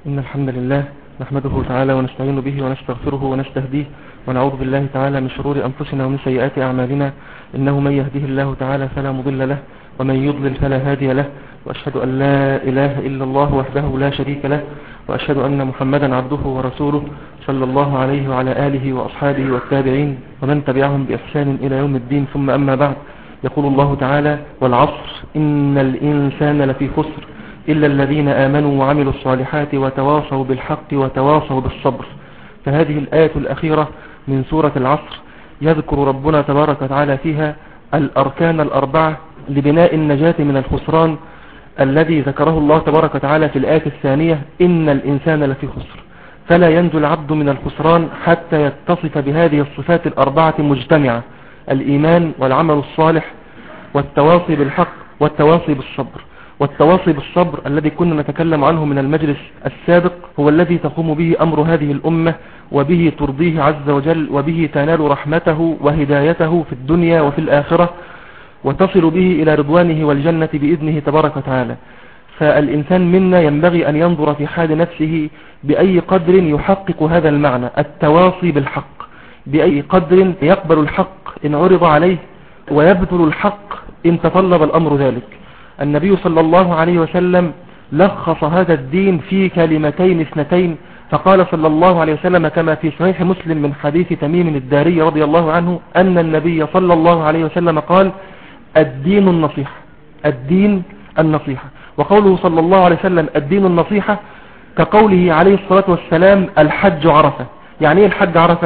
إن الحمد لله نحمده تعالى ونستعين به ونستغفره ونستهديه ونعوذ بالله تعالى من شرور أنفسنا ومن سيئات أعمالنا. إنه من يهده الله تعالى فلا مضل له ومن يضلل فلا هادي له، وأشهد أن لا إله إلا الله وحده لا شريك له، وأشهد أن محمدا عبده ورسوله صلى الله عليه وعلى آله وأصحابه والتابعين ومن تبعهم بإحسان إلى يوم الدين. ثم أما بعد، يقول الله تعالى: والعصر إن الإنسان لفي خسر إلا الذين آمنوا وعملوا الصالحات وتواصوا بالحق وتواصوا بالصبر. فهذه الآية الأخيرة من سورة العصر يذكر ربنا تبارك وتعالى فيها الأركان الأربعة لبناء النجاة من الخسران الذي ذكره الله تبارك وتعالى في الآية الثانية: إن الإنسان لفي خسر. فلا ينجو العبد من الخسران حتى يتصف بهذه الصفات الأربعة مجتمعة: الإيمان والعمل الصالح والتواصي بالحق والتواصي بالصبر. والتواصي بالصبر الذي كنا نتكلم عنه من المجلس السابق هو الذي تقوم به أمر هذه الأمة، وبه ترضيه عز وجل، وبه تنال رحمته وهدايته في الدنيا وفي الآخرة، وتصل به إلى رضوانه والجنة بإذنه تبارك وتعالى. فالإنسان منا ينبغي أن ينظر في حال نفسه بأي قدر يحقق هذا المعنى: التواصي بالحق، بأي قدر يقبل الحق إن عرض عليه ويبذل الحق إن تطلب الأمر ذلك. النبي صلى الله عليه وسلم لخص هذا الدين في كلمتين اثنتين، فقال صلى الله عليه وسلم كما في صحيح مسلم من حديث تميم الداري رضي الله عنه أن النبي صلى الله عليه وسلم قال: الدين النصيحة. الدين النصيحة. وقوله صلى الله عليه وسلم الدين النصيحة كقوله عليه الصلاة والسلام: الحج عرفة. يعني ايه الحج عرفة؟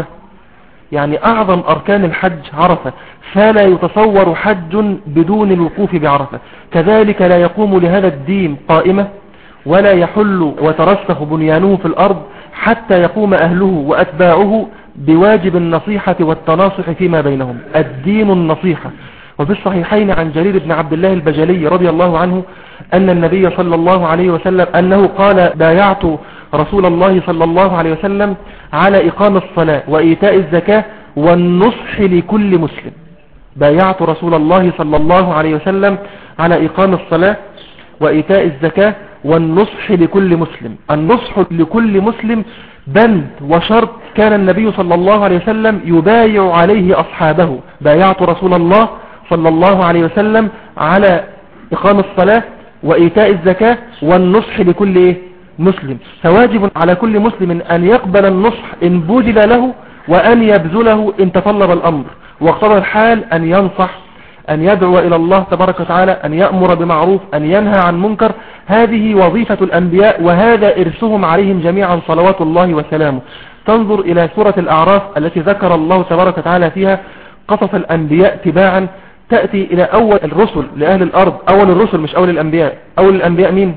يعني أعظم أركان الحج عرفة، فلا يتصور حج بدون الوقوف بعرفة. كذلك لا يقوم لهذا الدين قائمة ولا يحل وترسخ بنيانه في الأرض حتى يقوم أهله وأتباعه بواجب النصيحة والتناصح فيما بينهم. الدين النصيحة. وفي الصحيحين عن جرير بن عبد الله البجلي رضي الله عنه أن النبي صلى الله عليه وسلم أنه قال: بايعت رسول الله صلى الله عليه وسلم على إقام الصلاة وإيتاء الزكاة والنصح لكل مسلم. بايعت رسول الله صلى الله عليه وسلم على إقام الصلاة وإيتاء الزكاة والنصح لكل مسلم. النصح لكل مسلم بند وشرط كان النبي صلى الله عليه وسلم يبايع عليه أصحابه. بايعت رسول الله صلى الله عليه وسلم على إقام الصلاة وإيتاء الزكاة والنصح لكل مسلم. فواجب على كل مسلم أن يقبل النصح إن بذل له، وأن يبذله إن تطلب الأمر، واقتضى الحال أن ينصح، أن يدعو إلى الله تبارك وتعالى، أن يأمر بمعروف، أن ينهى عن منكر. هذه وظيفة الأنبياء، وهذا إرسهم عليهم جميعا صلوات الله وسلامه. تنظر إلى سورة الأعراف التي ذكر الله تبارك وتعالى فيها قصص الأنبياء تباعا، تأتي إلى أول الرسل لأهل الأرض. أول الرسل مش أول الأنبياء. أول الأنبياء مين؟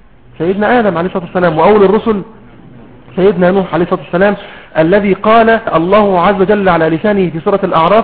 سيدنا آدم عليه الصلاة والسلام. وأول الرسل سيدنا نوح عليه الصلاة والسلام، الذي قال الله عز وجل على لسانه في سورة الأعراف: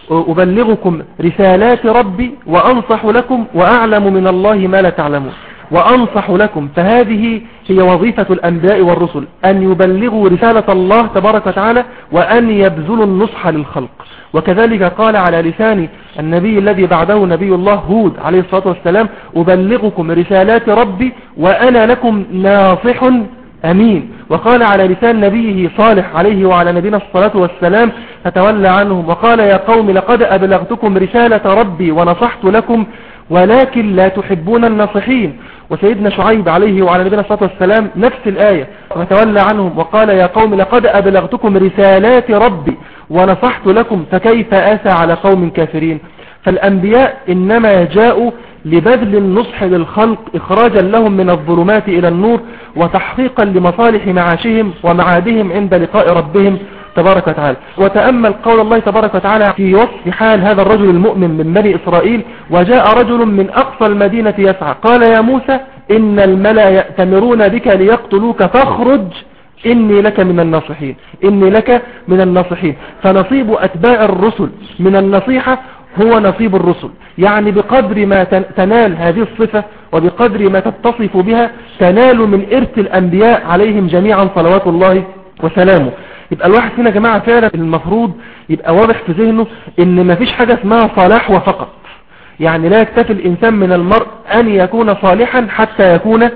أبلغكم رسالات ربي وأنصح لكم وأعلم من الله ما لا تعلمون. وأنصح لكم. فهذه هي وظيفة الأنبياء والرسل، أن يبلغوا رسالة الله تبارك وتعالى وأن يبذلوا النصح للخلق. وكذلك قال على لسان النبي الذي بعده نبي الله هود عليه الصلاة والسلام: أبلغكم رسالات ربي وأنا لكم ناصح أمين. وقال على لسان نبيه صالح عليه وعلى نبينا الصلاة والسلام فتولى عنهم وقال: يا قوم لقد أبلغتكم رسالة ربي ونصحت لكم ولكن لا تحبون الناصحين. وسيدنا شعيب عليه وعلى نبينا الصلاة والسلام نفس الآية: فتولى عنهم وقال: يا قوم لقد أبلغتكم رسالات ربي ونصحت لكم فكيف آسى على قوم كافرين. فالأنبياء إنما جاءوا لبذل النصح للخلق، إخراجا لهم من الظلمات إلى النور، وتحقيقا لمصالح معاشهم ومعادهم عند لقاء ربهم تبارك وتعالى. وتأمل قول الله تبارك وتعالى في وصف حال هذا الرجل المؤمن من بني إسرائيل: وجاء رجل من أقصى المدينة يسعى قال: يا موسى إن الملأ يأتمرون بك ليقتلوك فاخرج إني لك من الناصحين. إني لك من الناصحين. فنصيب أتباع الرسل من النصيحة هو نصيب الرسل. يعني بقدر ما تنال هذه الصفة وبقدر ما تتصف بها تنال من إرث الأنبياء عليهم جميعا صلوات الله وسلامه. يبقى الواحد فينا يا جماعة فعلا المفروض يبقى واضح في ذهنه ان ما فيش حاجة اسمها صلاح وفقط. يعني لا يكتفي الإنسان من المرء أن يكون صالحا حتى يكون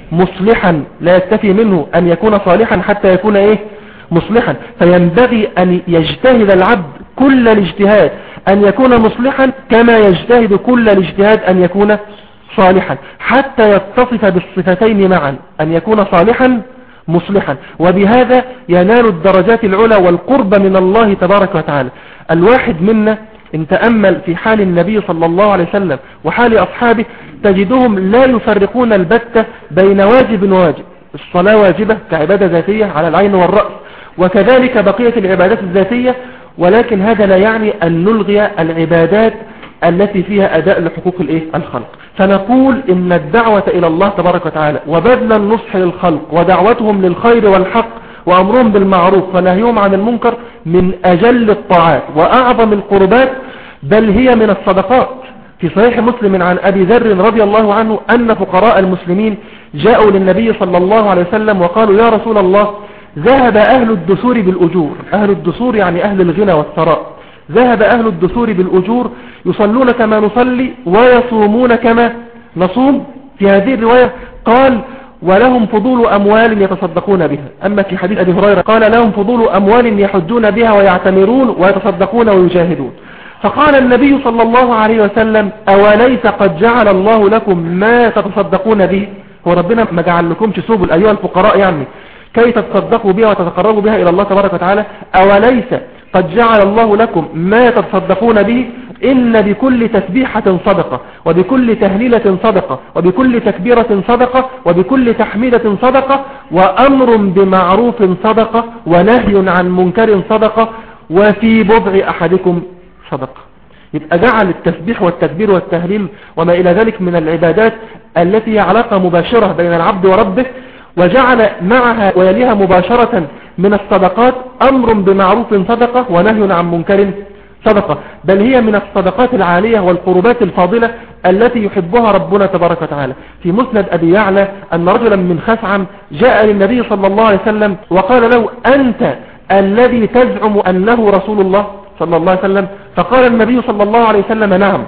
مصلحا، لا يكتفي منه أن يكون صالحا حتى يكون إيه مصلحا. فينبغي أن يجتهد العبد كل الاجتهاد أن يكون مصلحا كما يجتهد كل الاجتهاد أن يكون صالحا، حتى يتصف بالصفتين معا، أن يكون صالحا مصلحا، وبهذا ينال الدرجات العلى والقرب من الله تبارك وتعالى. الواحد منا ان تأمل في حال النبي صلى الله عليه وسلم وحال أصحابه تجدهم لا يفرقون البتة بين واجب وواجب. الصلاة واجبة كعبادة ذاتية على العين والرأس، وكذلك بقية العبادات الذاتية، ولكن هذا لا يعني أن نلغي العبادات التي فيها أداء لحقوق الخلق. فنقول إن الدعوة إلى الله تبارك وتعالى وبذل النصح للخلق ودعوتهم للخير والحق وأمرهم بالمعروف ونهيهم عن المنكر من أجل الطاعات وأعظم القربات، بل هي من الصدقات. في صحيح مسلم عن أبي ذر رضي الله عنه أن فقراء المسلمين جاءوا للنبي صلى الله عليه وسلم وقالوا: يا رسول الله، ذهب أهل الدثور بالأجور. أهل الدثور يعني أهل الغنى والثراء. ذهب أهل الدثور بالأجور، يصلون كما نصلي ويصومون كما نصوم. في هذه الرواية قال: ولهم فضول أموال يتصدقون بها. أما في حديث أبي هريرة قال: لهم فضول أموال يحجون بها ويعتمرون ويتصدقون ويجاهدون. فقال النبي صلى الله عليه وسلم: أوليس قد جعل الله لكم ما تتصدقون به؟ هو ربنا ما جعل لكمش سبل أيها الفقراء يعني كي تتصدقوا بها وتتقربوا بها إلى الله تبارك وتعالى؟ أوليس قد جعل الله لكم ما تتصدقون به؟ إن بكل تسبيحة صدقة، وبكل تهليلة صدقة، وبكل تكبيرة صدقة، وبكل تحميدة صدقة، وأمر بمعروف صدقة، ونهي عن منكر صدقة، وفي بضع أحدكم صدقة. يبقى جعل التسبيح والتكبير والتهليل وما إلى ذلك من العبادات التي هي علاقة مباشرة بين العبد وربه، وجعل معها ويليها مباشرة من الصدقات أمر بمعروف صدقة ونهي عن منكر صدقة، بل هي من الصدقات العالية والقربات الفاضلة التي يحبها ربنا تبارك وتعالى. في مسند أبي يعلى أن رجلا من خثعم جاء للنبي صلى الله عليه وسلم وقال له: أنت الذي تزعم أنه رسول الله صلى الله عليه وسلم؟ فقال النبي صلى الله عليه وسلم: نعم.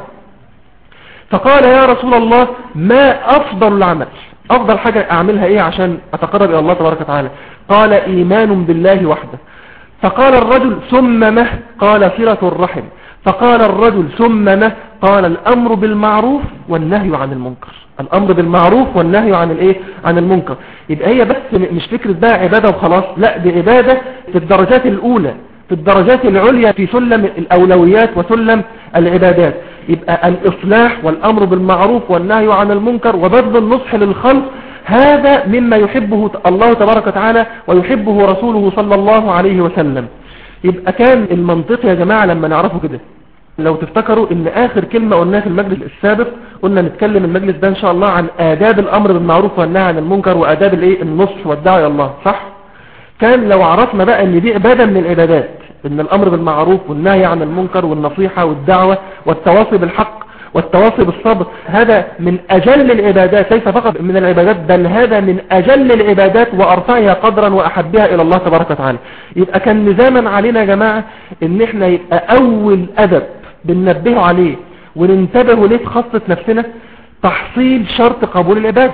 فقال: يا رسول الله، ما أفضل العمل؟ أفضل حاجة أعملها إيه عشان أتقرب إلى الله تبارك وتعالى؟ قال: إيمان بالله وحده. فقال الرجل: ثم ما؟ قال: صلة الرحم. فقال الرجل: ثم ما؟ قال: الأمر بالمعروف والنهي عن المنكر. الأمر بالمعروف والنهي عن المنكر. يبقى هي بس مش فكرة بقى عبادة وخلاص، لا، دي عبادة في الدرجات الأولى، في الدرجات العليا في سلم الأولويات وسلم العبادات. يبقى الإصلاح والأمر بالمعروف والنهي عن المنكر وبذل النصح للخلق، هذا مما يحبه الله تبارك وتعالى ويحبه رسوله صلى الله عليه وسلم. يبقى كان المنطق يا جماعة لما نعرفه كده، لو تفتكروا ان آخر كلمة قلناها في المجلس السابق، قلنا نتكلم المجلس ده ان شاء الله عن آداب الأمر بالمعروف والنهي عن المنكر وآداب النصح والدعوة إلى الله، صح؟ كان لو عرفنا بقى ان دي عبادة من العبادات، ان الأمر بالمعروف والنهي عن المنكر والنصيحة والدعوة والتواصي بالحق والتواصي بالصبر، هذا من أجل العبادات، ليس فقط من العبادات، بل هذا من أجل العبادات وأرفعها قدرا وأحبها إلى الله تبارك وتعالى. يبقى كان لزاما علينا يا جماعة ان احنا يبقى أول أدب بننبه عليه وننتبه ليه في خاصة نفسنا تحصيل شرط قبول العبادة.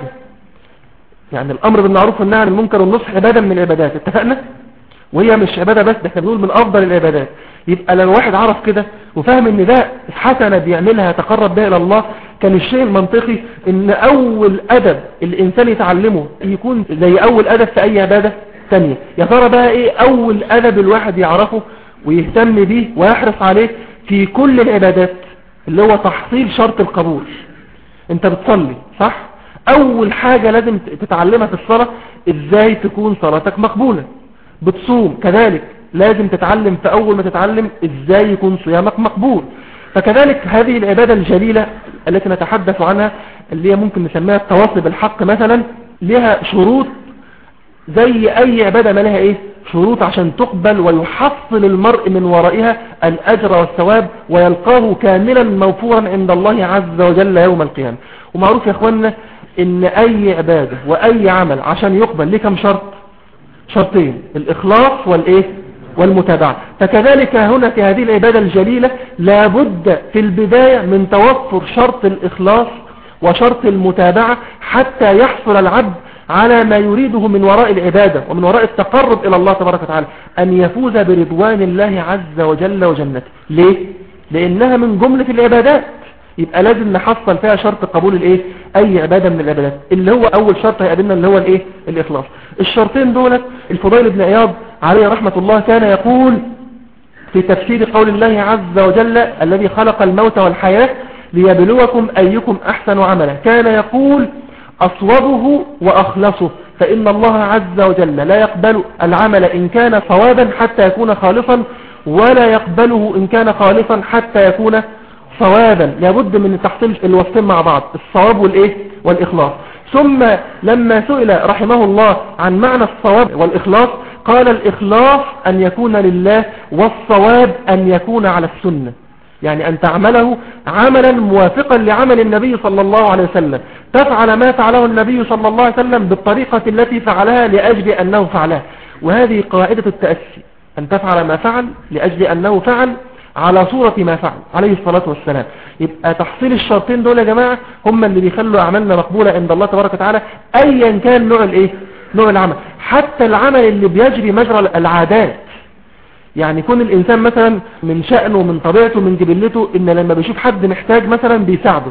يعني الأمر بالمعروف والنهي عن المنكر والنصح عبادة من العبادات، اتفقنا؟ وهي مش عبادة بس، ده احنا بنقول من أفضل العبادات. يبقى لو واحد عرف كده وفهم ان ده حسنة بيعملها يتقرب بها إلى الله، كان الشيء المنطقي ان أول أدب الإنسان يتعلمه يكون زي أول أدب في أي عبادة ثانية. يا ترى بقى ايه أول أدب الواحد يعرفه ويهتم به ويحرص عليه في كل العبادات؟ اللي هو تحصيل شرط القبول. انت بتصلي صح؟ أول حاجة لازم تتعلمها في الصلاة ازاي تكون صلاتك مقبولة. بتصوم كذلك لازم تتعلم في أول ما تتعلم ازاي يكون صيامك مقبول. فكذلك هذه العبادة الجليلة التي نتحدث عنها اللي هي ممكن نسميها التواصي بالحق مثلا، لها شروط زي أي عبادة ما لها شروط عشان تقبل ويحصل المرء من ورائها الأجر والثواب ويلقاه كاملا موفورا عند الله عز وجل يوم القيامة. ومعروف يا اخوانا ان اي عبادة واي عمل عشان يقبل ليه كم شرط؟ شرطين: الإخلاص والمتابعة. فكذلك هنا في هذه العبادة الجليلة لابد في البداية من توفر شرط الإخلاص وشرط المتابعة حتى يحصل العبد على ما يريده من وراء العبادة ومن وراء التقرب إلى الله تبارك وتعالى، أن يفوز برضوان الله عز وجل وجنته. ليه؟ لأنها من جملة العبادات، يبقى لازم نحصل فيها شرط قبول الايه؟ اي عبادة من العبادات، اللي هو اول شرط هيقابلنا اللي هو الايه؟ الاخلاص. الشرطين دولت الفضيل بن عياض عليه رحمة الله كان يقول في تفسير قول الله عز وجل الذي خلق الموت والحياة ليبلوكم أيكم أحسن عملا، كان يقول أصوبه وأخلصه، فإن الله عز وجل لا يقبل العمل إن كان صوابا حتى يكون خالصا، ولا يقبله إن كان خالصا حتى يكون صوابا. لابد من تحصيل الوصفين مع بعض، الصواب والإيه؟ والإخلاص. ثم لما سئل رحمه الله عن معنى الصواب والإخلاص قال الإخلاص أن يكون لله، والصواب أن يكون على السنة، يعني أن تعمله عملا موافقا لعمل النبي صلى الله عليه وسلم، تفعل ما فعله النبي صلى الله عليه وسلم بالطريقة التي فعلها لأجل أنه فعلها. وهذه قاعدة التأسي، أن تفعل ما فعل لأجل أنه فعل على صورة ما فعل عليه الصلاة والسلام. يبقى تحصيل الشرطين دول يا جماعة هم اللي بيخلوا أعمالنا مقبولة عند الله تبارك وتعالى، أيا كان نوع الايه؟ نوع العمل، حتى العمل اللي بيجري مجرى العادات. يعني يكون الإنسان مثلا من شأنه ومن طبيعته من جبلته إن لما بيشوف حد محتاج مثلا بيساعده،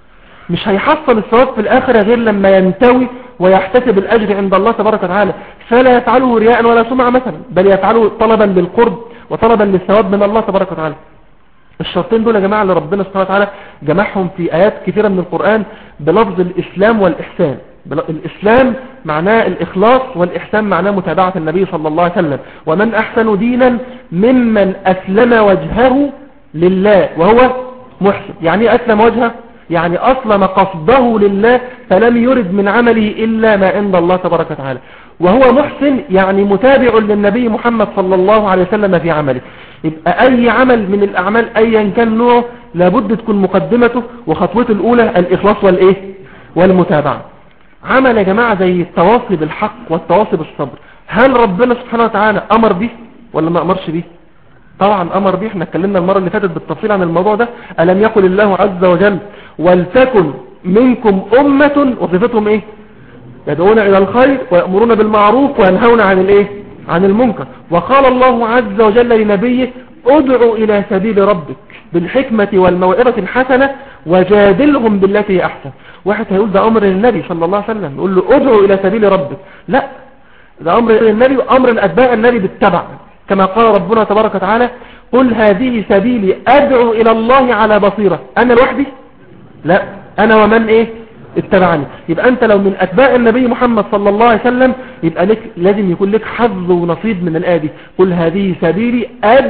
مش هيحصل الثواب في الآخرة غير لما ينتوي ويحتسب الأجر عند الله تبارك وتعالى، فلا يفعله رياء ولا سمعة مثلا، بل يفعله طلبا للقرب وطلبا للثواب من الله تبارك وتعالى. الشرطين دول يا جماعة اللي ربنا سبحانه وتعالى جمعهم في آيات كثيرة من القرآن بلفظ الإسلام والإحسان. الإسلام معناه الإخلاص، والإحسان معناه متابعة النبي صلى الله عليه وسلم. ومن أحسن دينا ممن أسلم وجهه لله وهو محسن. يعني أسلم وجهه، يعني أسلم قصده لله، فلم يرد من عمله إلا ما عند الله تبارك وتعالى. وهو محسن يعني متابع للنبي محمد صلى الله عليه وسلم في عمله. يبقى أي عمل من الأعمال أيا كان نوعه لابد تكون مقدمته وخطوته الأولى الإخلاص والإيه؟ والمتابعة. عمل يا جماعة زي التواصي بالحق والتواصي بالصبر، هل ربنا سبحانه وتعالى أمر به ولا ما أمرش به؟ طبعا أمر به. احنا اتكلمنا المرة اللي فاتت بالتفصيل عن الموضوع ده. ألم يقل الله عز وجل ولتكن منكم أمة وصفتهم إيه؟ يدعون إلى الخير ويأمرون بالمعروف وينهون عن الإيه؟ عن المنكر. وقال الله عز وجل لنبيه ادعو إلى سبيل ربك بالحكمة والموعظة الحسنة وجادلهم بالتي هي أحسن. واحد هيقول ده أمر للنبي صلى الله عليه وسلم، يقول له ادعو إلى سبيل ربك، لا، ده أمر للنبي وأمر الأتباع النبي بالتبع، كما قال ربنا تبارك وتعالى قل هذه سبيلي أدعو إلى الله على بصيرة. أنا لوحدي؟ لا، أنا ومن إيه؟ اتبعني. يبقى أنت لو من أتباع النبي محمد صلى الله عليه وسلم يبقى لك لازم يكون لك حظ ونصيب من الآية دي، قل هذه سبيلي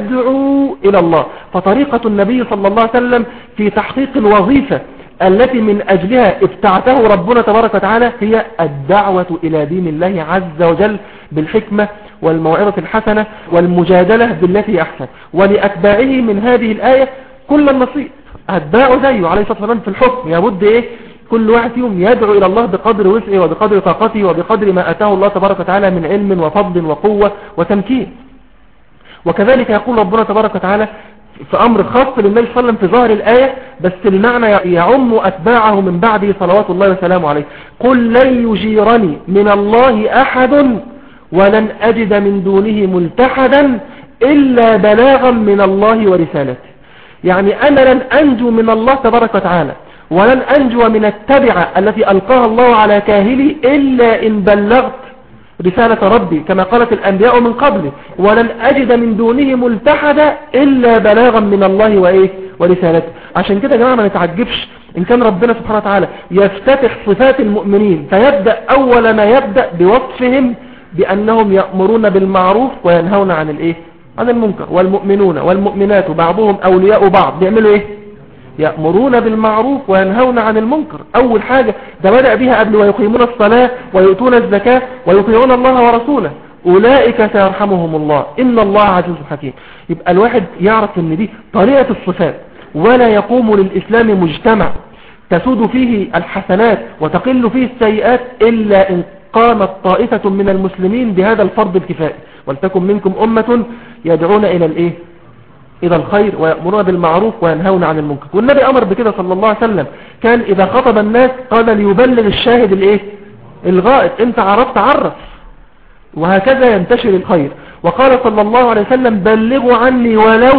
أدعو إلى الله. فطريقة النبي صلى الله عليه وسلم في تحقيق الوظيفة التي من أجلها ابتعته ربنا تبارك وتعالى هي الدعوة إلى دين الله عز وجل بالحكمة والموعظة الحسنة والمجادلة بالتي أحسن. ولأتباعه من هذه الآية كل النصيب، أتباعه زيه عليه الصلاة والسلام في الحكم يبد إيه؟ كل واحد فيهم يدعو إلى الله بقدر وسعه وبقدر طاقته وبقدر ما أتاه الله تبارك وتعالى من علم وفضل وقوة وتمكين. وكذلك يقول ربنا تبارك وتعالى في أمر خاص للنبي صلى الله عليه وسلم في ظاهر الآية، بس المعنى يعم أتباعه من بعده صلوات الله وسلامه عليه، قل لن يجيرني من الله أحد ولن أجد من دونه ملتحدا إلا بلاغا من الله ورسالته. يعني أنا لن أنجو من الله تبارك وتعالى ولن أنجو من التبعة التي ألقاها الله على كاهلي إلا إن بلغت رسالة ربي كما قالت الأنبياء من قبل، ولن أجد من دونه ملتحدا إلا بلاغا من الله وإيه؟ ورسالته. عشان كده يا جماعة ما نتعجبش إن كان ربنا سبحانه وتعالى يفتتح صفات المؤمنين فيبدأ أول ما يبدأ بوصفهم بأنهم يأمرون بالمعروف وينهون عن الإيه؟ عن المنكر. والمؤمنون والمؤمنات بعضهم أولياء بعض، بيعملوا إيه؟ يأمرون بالمعروف وينهون عن المنكر. أول حاجة ده بدأ بها قبل ويقيمون الصلاة ويؤتون الزكاة ويطيعون الله ورسوله أولئك سيرحمهم الله إن الله عزيز حكيم. يبقى الواحد يعرف ان دي طريقة الصفات، ولا يقوم للإسلام مجتمع تسود فيه الحسنات وتقل فيه السيئات إلا إن قامت طائفة من المسلمين بهذا الفرض الكفائي، ولتكن منكم أمة يدعون إلى الإيه؟ إلى الخير ويأمرون بالمعروف وينهون عن المنكر. والنبي أمر بكده صلى الله عليه وسلم، كان إذا خطب الناس قال ليبلغ الشاهد الإيه؟ الغائط، انت عرفت عرف، وهكذا ينتشر الخير. وقال صلى الله عليه وسلم بلغوا عني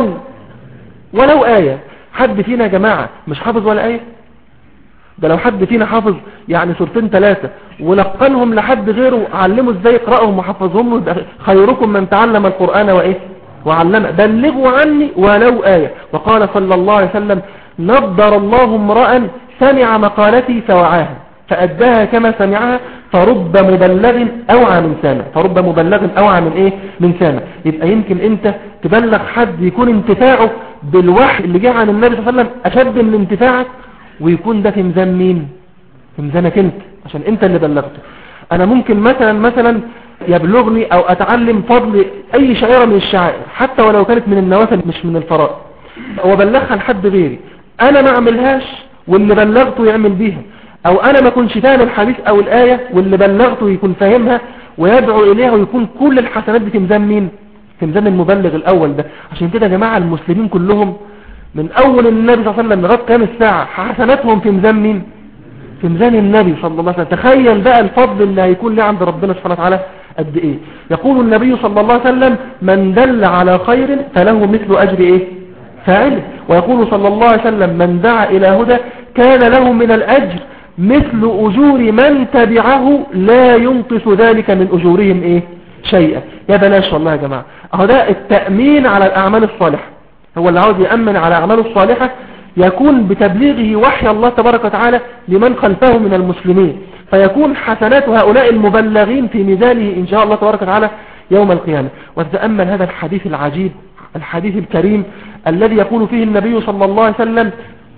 ولو آية. حد فينا يا جماعة مش حافظ ولا آية؟ ده لو حد فينا حافظ يعني سورتين 3 ولقنهم لحد غيره علمه ازاي يقرأهم وحفظهم له، خيركم من تعلم القرآن وعلمه. بلغوا عني ولو آية. وقال صلى الله عليه وسلم نضر الله امرأ سمع مقالتي فوعاها فأداها كما سمعها فرب مبلغ أوعى من سامع. فرب مبلغ أوعى من سامع. يبقى يمكن انت تبلغ حد يكون انتفاعه بالوحي اللي جاء عن النبي صلى الله عليه وسلم أشد من انتفاعك، ويكون ده في ميزان مين؟ في ميزانك انت، عشان انت اللي بلغته. انا ممكن مثلا يبلغني او اتعلم فضل اي شعيرة من الشعائر حتى ولو كانت من النوافل مش من الفرائض، وبلغها لحد غيري، انا ما اعملهاش واللي بلغته يعمل بيها، او انا ما كنش فاهم الحديث او الآية واللي بلغته يكون فاهمها ويدعو اليها، ويكون كل الحسنات دي في ميزان مين؟ في ميزان المبلغ الاول ده. عشان كده يا جماعة المسلمين كلهم من اول النبي صلى الله عليه وسلم لغايه قيام الساعة حسناتهم في ميزان مين؟ في ميزان النبي صلى الله عليه وسلم. تخيل بقى الفضل اللي هيكون له عند ربنا سبحانه وتعالى قد ايه. يقول النبي صلى الله عليه وسلم من دل على خير فله مثل اجر فاعله. ويقول صلى الله عليه وسلم من دعا الى هدى كان له من الاجر مثل اجور من تبعه لا ينقص ذلك من اجورهم شيئا. يا بلاش والله يا جماعة، اهو ده التأمين على الاعمال الصالحة. هو اللي عاوز يأمن على اعماله الصالحة يكون بتبليغه وحي الله تبارك وتعالى لمن خلفه من المسلمين، فيكون حسنات هؤلاء المبلغين في ميزانه إن شاء الله تبارك وتعالى يوم القيامة. وتتأمل هذا الحديث العجيب، الحديث الكريم الذي يقول فيه النبي صلى الله عليه وسلم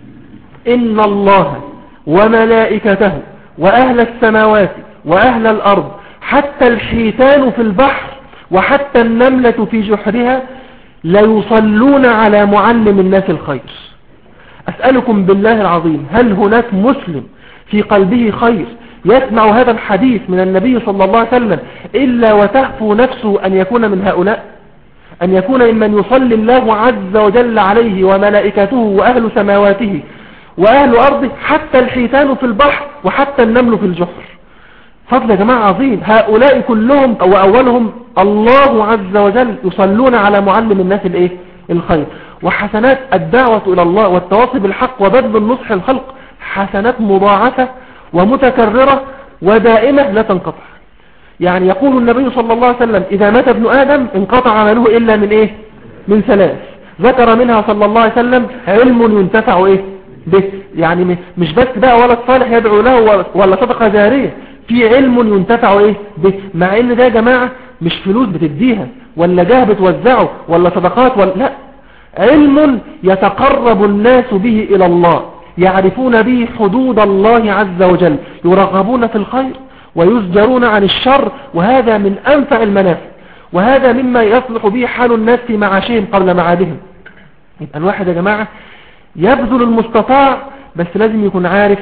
إن الله وملائكته وأهل السماوات وأهل الأرض حتى الحيتان في البحر وحتى النملة في جحرها ليصلون على معلم الناس الخير. أسألكم بالله العظيم هل هناك مسلم في قلبه خير يسمع هذا الحديث من النبي صلى الله عليه وسلم إلا وتهفو نفسه أن يكون من هؤلاء، أن يكون ممن يصلي الله عز وجل عليه وملائكته وأهل سماواته وأهل أرضه حتى الحيتان في البحر وحتى النمل في الجحر. فضل يا جماعة عظيم. هؤلاء كلهم وأولهم الله عز وجل يصلون على معلم الناس الخير. وحسنات الدعوة إلى الله والتواصي بالحق وبذل النصح الخلق حسنات مضاعفة ومتكررة ودائمة لا تنقطع. يعني يقول النبي صلى الله عليه وسلم إذا مات ابن آدم انقطع عمله إلا من 3 ذكر منها صلى الله عليه وسلم علم ينتفع به. يعني مش بس بقى ولد صالح يدعو له ولا صدقة جارية، في علم ينتفع به. مع ان ده يا جماعة مش فلوس بتديها ولا جاه بتوزعه ولا صدقات ولا لا، علم يتقرب الناس به إلى الله، يعرفون به حدود الله عز وجل، يرغبون في الخير ويزجرون عن الشر، وهذا من أنفع المنافع، وهذا مما يصلح به حال الناس في معاشهم قبل معادهم. يبقى الواحد يا جماعة يبذل المستطاع، بس لازم يكون عارف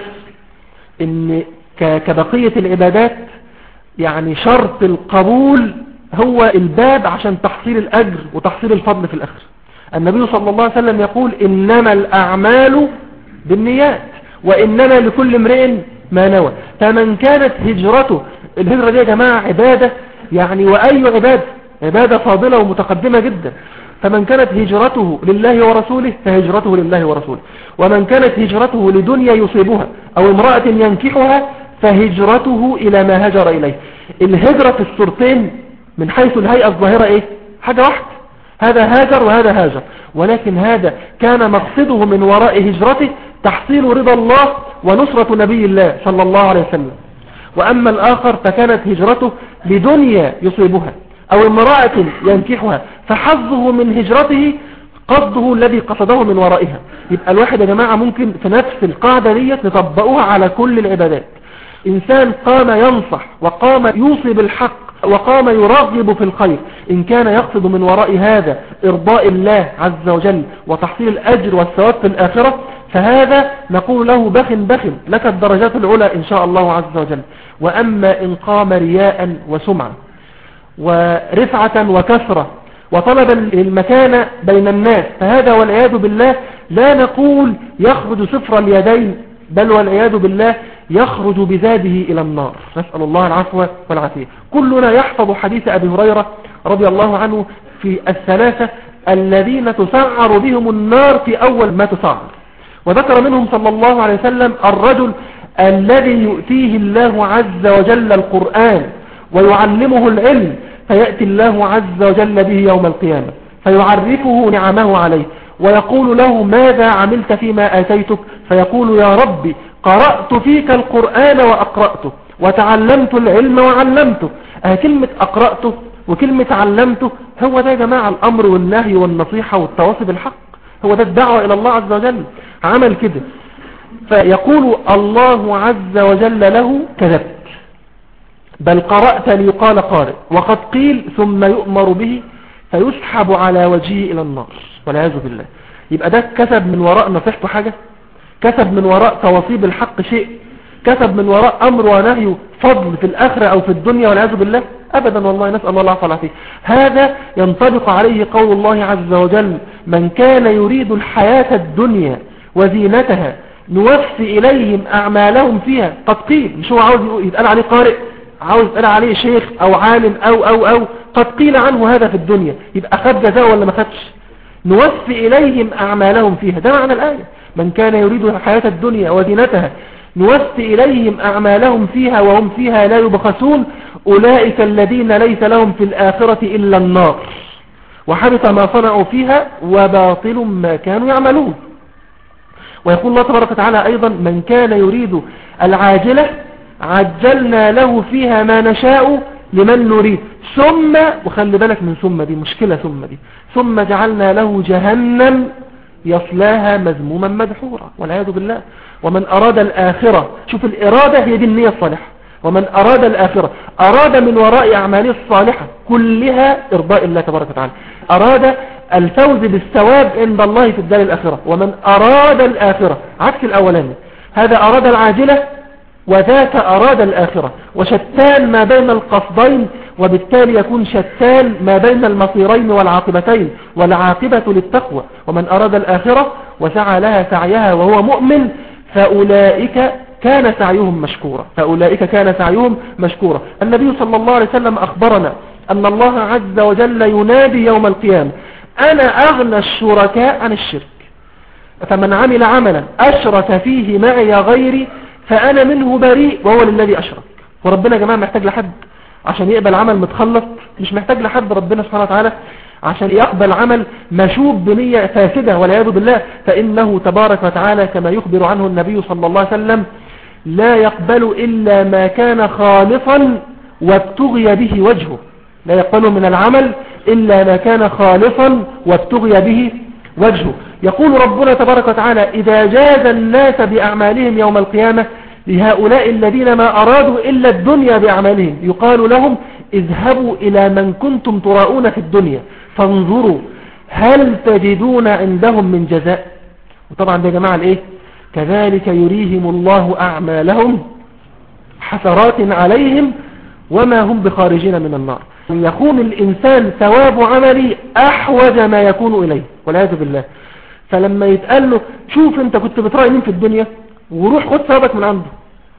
ان كبقية العبادات يعني شرط القبول هو الباب عشان تحصيل الأجر وتحصيل الفضل في الآخر. النبي صلى الله عليه وسلم يقول إنما الأعمال بالنيات وإنما لكل امرئ ما نوى. فمن كانت هجرته، الهجرة دي يا جماعة عبادة يعني، وأي عبادة فاضلة ومتقدمة جدا. فمن كانت هجرته لله ورسوله فهجرته لله ورسوله، ومن كانت هجرته لدنيا يصيبها أو امرأة ينكحها فهجرته إلى ما هجر إليه. الهجرة في الصورتين من حيث الهيئة الظاهرة حاجة واحدة، هذا هاجر وهذا هاجر، ولكن هذا كان مقصده من وراء هجرته تحصيل رضا الله ونصرة نبي الله صلى الله عليه وسلم. وأما الآخر فكانت هجرته لدنيا يصيبها أو امرأة ينكحها فحظه من هجرته قصده الذي قصده من ورائها. يبقى الواحد يا جماعة ممكن في نفس القاعدة دي نطبقوها على كل العبادات. إنسان قام ينصح وقام يوصي بالحق وقام يرغب في الخير، إن كان يقصد من وراء هذا إرضاء الله عز وجل وتحصيل الأجر والثواب في الآخرة، فهذا نقول له بخ لك الدرجات العلى إن شاء الله عز وجل. وأما إن قام رياء وسمعة ورفعة وكثرة وطلب المكان بين الناس، فهذا والعياذ بالله لا نقول يخرج صفر اليدين، بل والعياذ بالله يخرج بزاده إلى النار، نسأل الله العفو والعافية. كلنا يحفظ حديث أبي هريرة رضي الله عنه في الثلاثة الذين تسعر بهم النار في أول ما تسعر، وذكر منهم صلى الله عليه وسلم الرجل الذي يؤتيه الله عز وجل القرآن ويعلمه العلم، فيأتي الله عز وجل به يوم القيامة فيعرفه نعمه عليه ويقول له ماذا عملت فيما آتيتك؟ فيقول يا ربي قرأت فيك القرآن وأقرأته وتعلمت العلم وعلمته. كلمة أقرأته وكلمة علمته هو ده يا جماعة الأمر والنهي والنصيحة والتواصي بالحق، هو ده الدعوة إلى الله عز وجل. عمل كده فيقول الله عز وجل له كذبت، بل قرأت ليقال قارئ، وقد قيل، ثم يؤمر به فيسحب على وجهه إلى النار والعياذ بالله. يبقى ده كسب من وراء نصيحته حاجة، كسب من وراء تواصيب الحق شيء، كسب من وراء أمر ونهي فضل في الآخرة أو في الدنيا والعياذ بالله؟ أبدا والله، نسأل الله العفو والعافية. هذا ينطبق عليه قول الله عز وجل من كان يريد الحياة الدنيا وزينتها نوفي إليهم أعمالهم فيها. قد قيل، مش هو عاوز يتقال عليه قارئ، عاوز يتقال عليه شيخ أو عالم أو قد قيل عنه هذا في الدنيا، يبقى خد جزاء ولا ما خدش؟ نوفي إليهم أعمالهم فيها، ده معنى الآية. من كان يريد الحياة الدنيا وزينتها نوفي إليهم أعمالهم فيها وهم فيها لا يبخسون أولئك الذين ليس لهم في الآخرة إلا النار وحبط ما صنعوا فيها وباطل ما كانوا يعملون. ويقول الله تبارك وتعالى أيضا من كان يريد العاجلة عجلنا له فيها ما نشاء لمن نريد ثم، وخلي بالك من ثم دي مشكلة، ثم جعلنا له جهنم يصلاها مذموما مدحورا والعياذ بالله. ومن أراد الآخرة، شوف الإرادة هي دي النية الصالحة، ومن أراد الآخرة أراد من وراء أعماله الصالحة كلها إرضاء الله تبارك وتعالى، أراد الفوز بالثواب عند الله في الدار الآخرة. ومن أراد الآخرة عكس الأولاني، هذا أراد العاجلة وذاك أراد الآخرة، وشتان ما بين القصدين، وبالتالي يكون شتان ما بين المصيرين والعاقبتين، والعاقبة للتقوى. ومن أراد الآخرة وسعى لها سعيها وهو مؤمن فأولئك كان سعيهم مشكورا. النبي صلى الله عليه وسلم أخبرنا أن الله عز وجل ينادي يوم القيامة أنا أغنى الشركاء عن الشرك، فمن عمل عملا أشرك فيه معي غيري فأنا منه بريء وهو للذي أشرك. وربنا يا جماعة محتاج لحد عشان يقبل عمل متخلط؟ مش محتاج لحد ربنا سبحانه وتعالى عشان يقبل عمل مشوب بنية فاسدة والعياذ بالله. فإنه تبارك وتعالى كما يخبر عنه النبي صلى الله عليه وسلم لا يقبل إلا ما كان خالصا وابتغي به وجهه، لا يقبل من العمل إلا ما كان خالصا وابتغي به وجهه. يقول ربنا تبارك وتعالى إذا جاز الناس بأعمالهم يوم القيامة لهؤلاء الذين ما أرادوا إلا الدنيا بأعمالهم يقال لهم اذهبوا إلى من كنتم تراؤون في الدنيا فانظروا هل تجدون عندهم من جزاء. وطبعا ده يا جماعة الايه؟ كذلك يريهم الله أعمالهم حسرات عليهم وما هم بخارجين من النار. يكون الإنسان ثواب عملي أحوج ما يكون إليه والعياذ بالله. فلما يتقال له شوف انت كنت بتراعي مين في الدنيا وروح خد ثوابك من عنده،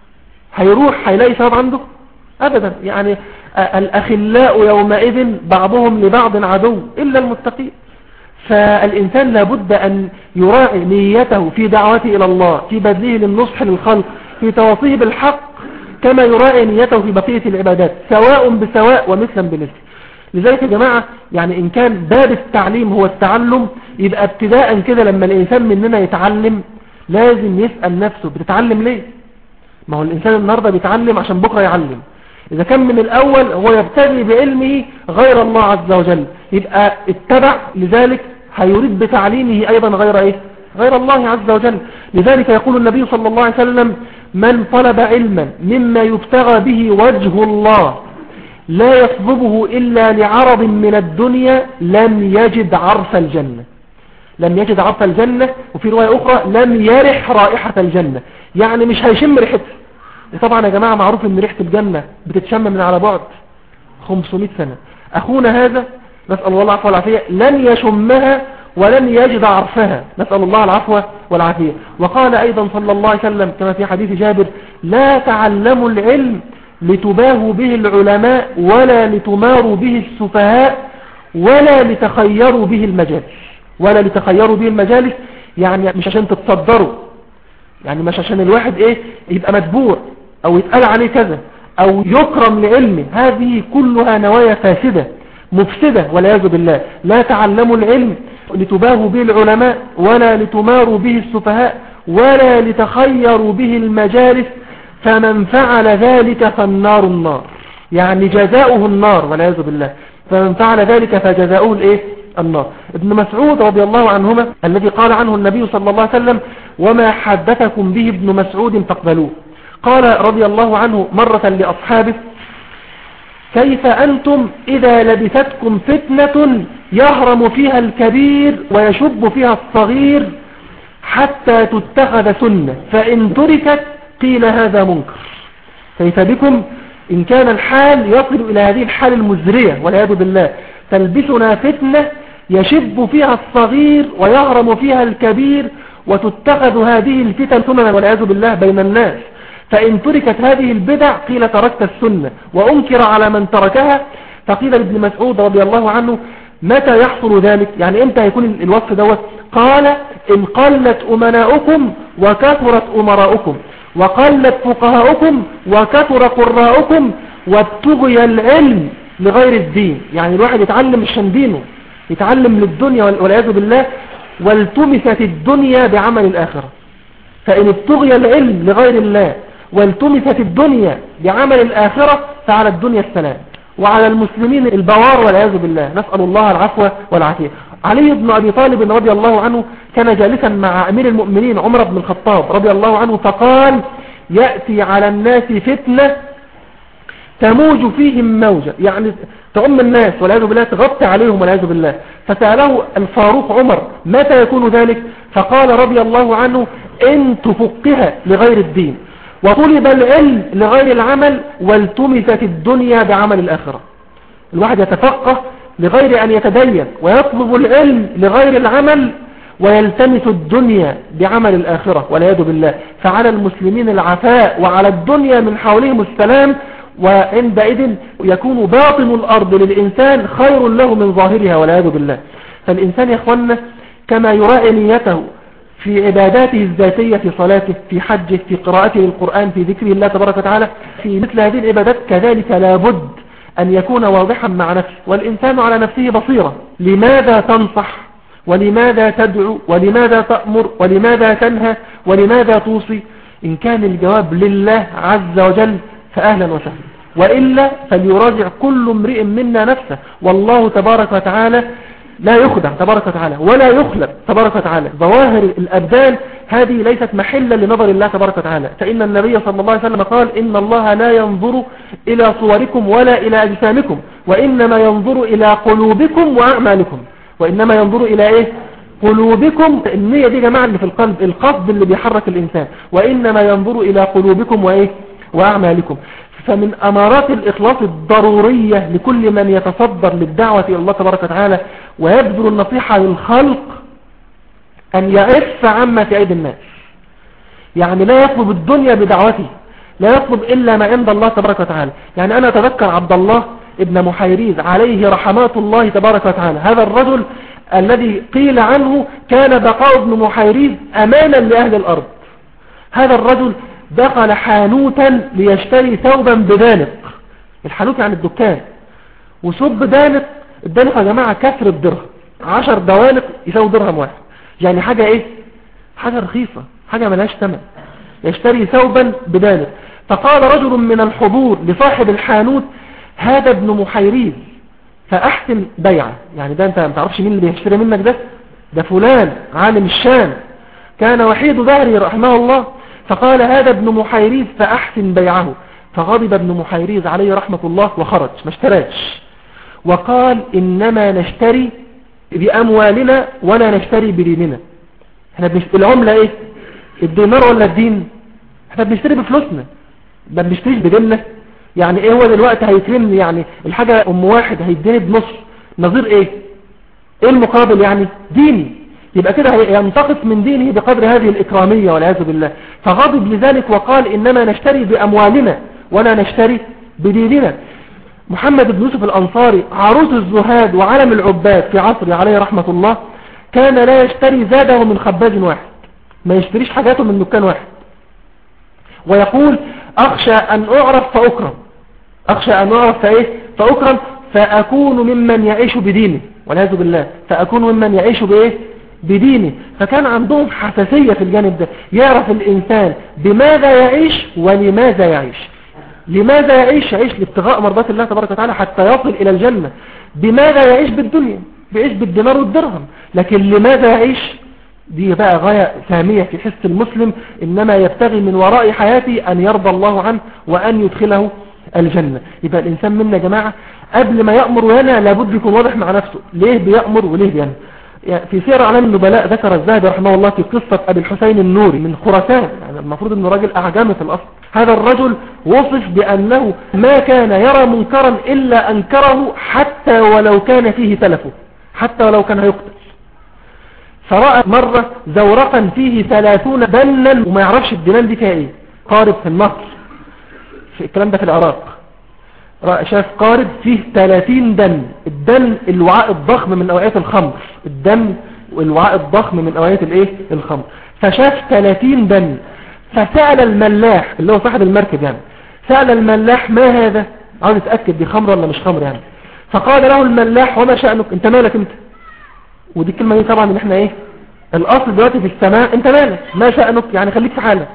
هيلاقي ثواب عنده؟ أبدا. يعني الأخلاء يومئذ بعضهم لبعض عدو إلا المتقين. فالإنسان لابد أن يراعي نيته في دعوته إلى الله، في بذله للنصح للخلق، في تواصيه بالحق، كما يراعي نيته في بقية العبادات سواء بسواء ومثلا بمثل. لذلك يا جماعة يعني إن كان باب التعليم هو التعلم، يبقى ابتداء كده لما الإنسان مننا يتعلم لازم يسأل نفسه بتتعلم ليه؟ ما هو الإنسان النهاردة بيتعلم عشان بكرة يعلم. إذا كان من الأول هو يبتغي بعلمه غير الله عز وجل يبقى اتبع، لذلك هيريد بتعليمه أيضا غير الله عز وجل. لذلك يقول النبي صلى الله عليه وسلم من طلب علما مما يبتغى به وجه الله لا يطلبه إلا لعرض من الدنيا لم يجد عرف الجنة. وفي رواية أخرى لم يرح رائحة الجنة، يعني مش هيشم ريحتها. وطبعا يا جماعة معروف ان ريحة الجنة بتتشم من على بعد 500 سنة. أخونا هذا نسأل الله العفو والعافية لن يشمها ولم يجد عرفها، نسأل الله العفو والعافية. وقال أيضا صلى الله عليه وسلم كما في حديث جابر: لا تعلموا العلم لتباهوا به العلماء ولا لتماروا به السفهاء ولا لتخيروا به المجالس. ولا لتخيروا به المجالس يعني مش عشان تتصدروا، يعني مش عشان الواحد يبقى متبوع او يتقال عليه كذا او يكرم لعلمه، هذه كلها نوايا فاسدة مفسدة والعياذ بالله. لا تعلموا العلم لتباهوا به العلماء ولا لتماروا به السفهاء ولا لتخيروا به المجالس، فمن فعل ذلك فالنار النار، يعني جزاؤه النار والعياذ بالله. فمن فعل ذلك فجزاؤه النار. ابن مسعود رضي الله عنهما الذي قال عنه النبي صلى الله عليه وسلم: وما حدثكم به ابن مسعود فاقبلوه. قال رضي الله عنه مرة لأصحابه: كيف أنتم إذا لبثتكم فتنة يهرم فيها الكبير ويشب فيها الصغير حتى تتخذ سنة، فإن تركت قيل هذا منكر. كيف بكم إن كان الحال يصل إلى هذه الحال المزرية والعياذ بالله، تلبسنا فتنة يشب فيها الصغير ويهرم فيها الكبير وتتخذ هذه الفتن سننا والعياذ بالله بين الناس، فإن تركت هذه البدع قيل تركت السنة، وأنكر على من تركها. فقيل لابن مسعود رضي الله عنه: متى يحصل ذلك؟ يعني امتى هيكون الوصف دوت؟ قال: إن قلت أمناؤكم وكثرت أمراؤكم وقلت فقهاؤكم وكثر قراؤكم وابتغي العلم لغير الدين. يعني الواحد يتعلم عشان دينه، يتعلم للدنيا والعياذ بالله، والتمست الدنيا بعمل الآخرة. فإن ابتغي العلم لغير الله والتمست الدنيا بعمل الآخرة فعلى الدنيا السلام وعلى المسلمين البوار والعياذ بالله، نسأل الله العفو والعافية. علي بن أبي طالب رضي الله عنه كان جالسا مع أمير المؤمنين عمر بن الخطاب رضي الله عنه فقال: يأتي على الناس فتنة تموج فيهم موجة، يعني تعم الناس والعياذ بالله، تغطي عليهم والعياذ بالله. فسأله الفاروق عمر: متى يكون ذلك؟ فقال رضي الله عنه: إن تفقها لغير الدين وطلب العلم لغير العمل والتمست الدنيا بعمل الآخرة. الواحد يتفقه لغير أن يتدين ويطلب العلم لغير العمل ويلتمس الدنيا بعمل الآخرة والعياذ بالله، فعلى المسلمين العفاء وعلى الدنيا من حولهم السلام، وعندئذ يكون باطن الأرض للإنسان خير له من ظاهرها والعياذ بالله. فالإنسان يا إخوانا كما يراعي نيته في عباداته الذاتية، في صلاته، في حجه، في قراءته للقرآن، في ذكره الله تبارك وتعالى، في مثل هذه العبادات كذلك لابد أن يكون واضحا مع نفسه، والإنسان على نفسه بصيرة. لماذا تنصح ولماذا تدعو ولماذا تأمر ولماذا تنهى ولماذا توصي؟ إن كان الجواب لله عز وجل فأهلا وسهلا، وإلا فليراجع كل امرئ منا نفسه. والله تبارك وتعالى لا يخدع تبارك وتعالى ولا يخلق تبارك وتعالى. ظواهر الأبدان هذه ليست محلا لنظر الله تبارك وتعالى، فإن النبي صلى الله عليه وسلم قال: إن الله لا ينظر إلى صوركم ولا إلى أجسامكم وإنما ينظر إلى قلوبكم وأعمالكم. وإنما ينظر إلى قلوبكم، النية دي جماعة اللي في القلب، القصد اللي بيحرك الإنسان. وإنما ينظر إلى قلوبكم وأعمالكم. فمن أمارات الإخلاص الضرورية لكل من يتصدر للدعوة إلى الله تبارك وتعالى ويبذل النصيحة للخلق أن يعف عما في أيدي الناس. يعني لا يطلب الدنيا بدعوته، لا يطلب إلا ما عند الله تبارك وتعالى. يعني أنا أتذكر عبد الله ابن محيريز عليه رحمات الله تبارك وتعالى، هذا الرجل الذي قيل عنه كان بقاء ابن محيريز أمانا لأهل الأرض. هذا الرجل دخل حانوتا ليشتري ثوبا بدانق، الحانوت يعني الدكان، وصب دانق. الدانق يا جماعة كسر الدرهم، 10 دوانق يساوي درهم واحد، يعني حاجة حاجة رخيصة، حاجة ملهاش ثمن. يشتري ثوبا بدانق. فقال رجل من الحضور لصاحب الحانوت: هذا ابن محيريز فأحسن بيعه. يعني ده انت ما تعرفش مين اللي بيشتري منك، ده فلان عالم الشام كان وحيد ظهري رحمه الله. فقال: هذا ابن محيريز فأحسن بيعه. فغضب ابن محيريز عليه رحمة الله وخرج، ما اشتراش، وقال: إنما نشتري بأموالنا ولا نشتري بديننا. احنا العملة الدينار ولا الدين؟ احنا بنشتري بفلوسنا، ما بنشتريش بديننا. يعني هو دلوقتي هيكرمني، يعني الحاجة واحد هيديني بنص، نظير ايه المقابل يعني؟ ديني. يبقى كده ينتقص من دينه بقدر هذه الإكرامية والعياذ بالله. فغضب لذلك وقال إنما نشتري بأموالنا ولا نشتري بديننا. محمد بن يوسف الأنصاري عروس الزهاد وعلم العباد في عصره عليه رحمة الله كان لا يشتري زاده من خباز واحد، ما يشتريش حاجاته من دكان واحد، ويقول أخشى أن أعرف فأكرم، أخشى أن أعرف فأكرم فأكون ممن يعيش بدينه والعياذ بالله، فأكون ممن يعيش بدينه. فكان عندهم حساسية في الجانب ده، يعرف الإنسان بماذا يعيش ولماذا يعيش. لماذا يعيش؟ يعيش لابتغاء مرضات الله تبارك وتعالى حتى يصل إلى الجنة. بماذا يعيش؟ بالدنيا، بيعيش بالدينار والدرهم. لكن لماذا يعيش؟ دي بقى غاية سامية في حس المسلم، إنما يبتغي من وراء حياته أن يرضى الله عنه وأن يدخله الجنة. يبقى الإنسان منا يا جماعة قبل ما يأمر وينهى لابد يكون واضح مع نفسه ليه بيأمر وليه بينهى. يعني في سير أعلام النبلاء ذكر الذهبي رحمه الله في قصة أبي الحسين النوري من خراسان، يعني المفروض أنه راجل أعجمي في الأصل. هذا الرجل وصف بأنه ما كان يرى منكرا إلا أنكره حتى ولو كان فيه تلفه، حتى ولو كان يقتل. فرأى مرة زورقا فيه 30 دنا وما يعرفش الدنان دي فيها ايه، قارب في النهر، في الكلام ده في العراق. شاف قارب فيه 30 دن، الدن الوعاء الضخم من أوعية الخمر، الدم والوعاء الضخم من أوعية الايه الخمر. فشاف 30 دن، فسأل الملاح اللي هو صاحب المركب، يعني سأل الملاح ما هذا، عاوز يتأكد دي خمر ولا مش خمر يعني. فقال له الملاح وما شأنك، انت مالك انت؟ ودي الكلمة دي طبعا ان احنا ايه الاصل دلوقتي في السماء، انت مالك ما شأنك يعني خليك في حالك.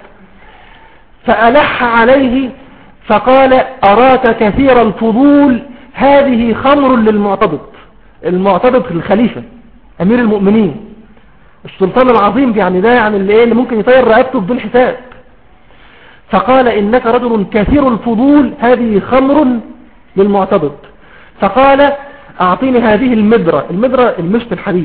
فألح عليه فقال أراك كثير الفضول، هذه خمر للمعتضد. المعتضد الخليفة أمير المؤمنين السلطان العظيم، يعني ده يعني اللي ممكن يطير رقبته بدون حساب. فقال إنك رجل كثير الفضول، هذه خمر للمعتضد. فقال أعطيني هذه المدرة، المدرة المشط الحديد.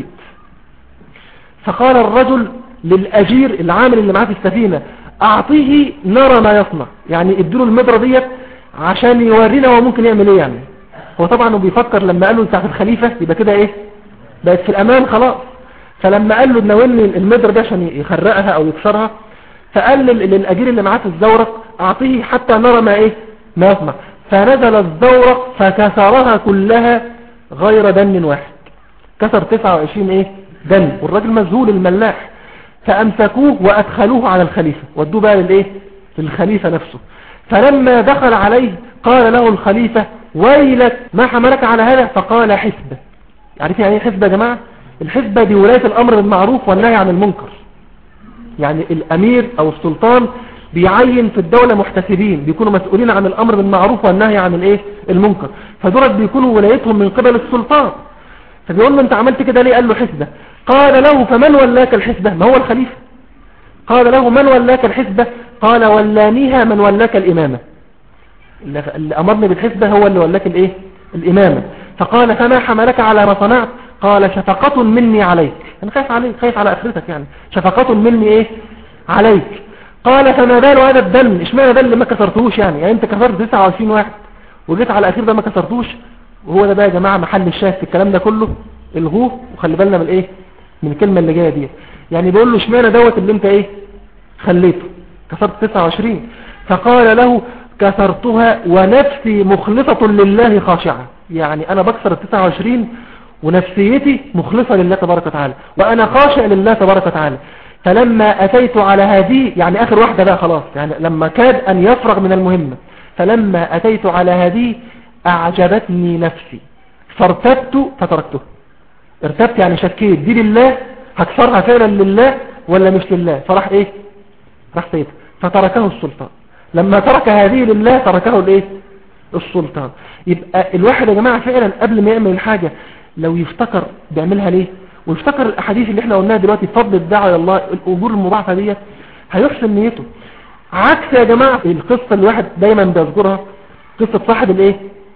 فقال الرجل للأجير العامل اللي معاه في السفينة أعطيه نرى ما يصنع، يعني اديله المدرة ديت عشان يورينا هو ممكن يعمل ايه. يعني هو طبعا بيفكر لما قال له ساعة الخليفة يبقى كده ايه، بقت في الأمان خلاص. فلما قال له ناولني المدرة دي عشان يخرقها أو يكسرها، فقال للأجير اللي معاه في الزورق أعطيه حتى نرى ما ايه ما يصنع. فنزل الزورق فكسرها كلها غير دن واحد، كسر 29 ايه دن. والراجل مذهول الملاح. فأمسكوه وأدخلوه على الخليفة، ودوه بقى للايه للخليفة نفسه. فلما دخل عليه قال له الخليفة ويلك ما حملك على هذا؟ فقال حسبة. عارفين يعني ايه حسبة يا جماعة؟ الحسبة دي ولاية الأمر بالمعروف والنهي عن المنكر. يعني الأمير أو السلطان بيعين في الدولة محتسبين بيكونوا مسؤولين عن الأمر بالمعروف والنهي عن الايه المنكر، فدولت بيكونوا ولايتهم من قبل السلطان. فبيقول له انت عملت كده ليه؟ قال له حسبة. قال له فمن ولاك الحسبة؟ ما هو الخليفة. قال له من ولاك الحسبة؟ قال ولانيها من ولاك الإمامة، اللي أمرني بالحسبة هو اللي ولاك الايه الإمامة. فقال فما حملك على ما صنعت؟ قال شفقة مني عليك، انا خايف عليك، خايف على اخرتك، يعني شفقة مني ايه عليك. قال فما بال هذا الدم، اشمعنى ده اللي ما كسرتوش؟ يعني انت كسرت 29 واحد وجيت على اخير ده ما كسرتوش. وهو ده بقى يا جماعة محل الشاهد في الكلام ده كله، الغوه وخلي بالنا من ايه من الكلمة اللي جاية دي. يعني بيقول له اشمعنى دوت اللي انت ايه خليته كسرت 29؟ فقال له كسرتها ونفسي مخلصة لله خاشعة، يعني انا بكسر 29 ونفسيتي مخلصة لله تبارك وتعالى وانا خاشع لله تبارك وتعالى. فلما اتيت على هذه، يعني اخر واحدة بقى خلاص، يعني لما كاد ان يفرغ من المهمة، فلما اتيت على هذه اعجبتني نفسي فارتبت فتركته. ارتبت يعني شكيت دي لله هكسرها فعلا لله ولا مش لله، فراح ايه راح سيدها فتركه السلطان. لما ترك هذه لله تركه الايه السلطان. يبقى الواحد يا جماعة فعلا قبل ما يعمل الحاجة لو يفتكر بيعملها ليه، ويفتكر الاحاديث اللي احنا قلناها دلوقتي فضل الدعوة الى الله الاجور المضاعفة ديت، هيحسن نيته. عكس يا جماعة القصة اللي الواحد دايما بيذكرها، قصة صاحب الايه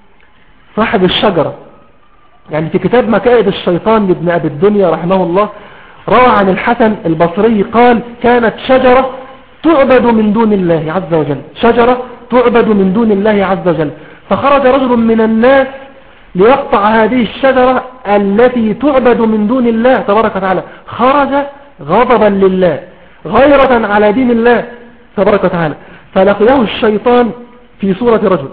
صاحب الشجرة. يعني في كتاب مكائد الشيطان لابن أبي الدنيا رحمه الله روى عن الحسن البصري قال كانت شجرة تعبد من دون الله عز وجل، شجرة تعبد من دون الله عز وجل. فخرج رجل من الناس ليقطع هذه الشجرة التي تعبد من دون الله تبارك وتعالى. خرج غضبا لله غيرة على دين الله تبارك وتعالى. فلقيه الشيطان في صورة رجل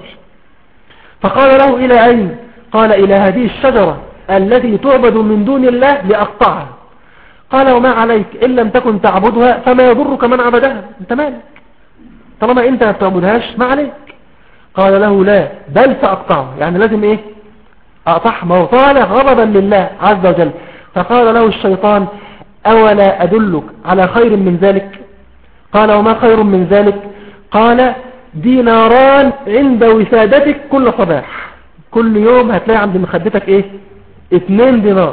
فقال له إلى أين؟ قال إلى هذه الشجرة التي تعبد من دون الله لأقطعها. قال وما عليك إن لم تكن تعبدها فما يضرك من عبدها، انت مالك طالما انت ما بتعبدهاش ما عليك. قال له لا بل سأقطعه، يعني لازم ايه اقطعه، ما هو طالع غضبا لله عز وجل. فقال له الشيطان أولا أدلك على خير من ذلك؟ قال وما خير من ذلك؟ قال ديناران عند وسادتك كل صباح، كل يوم هتلاقي عند مخدتك ايه 2 دينار.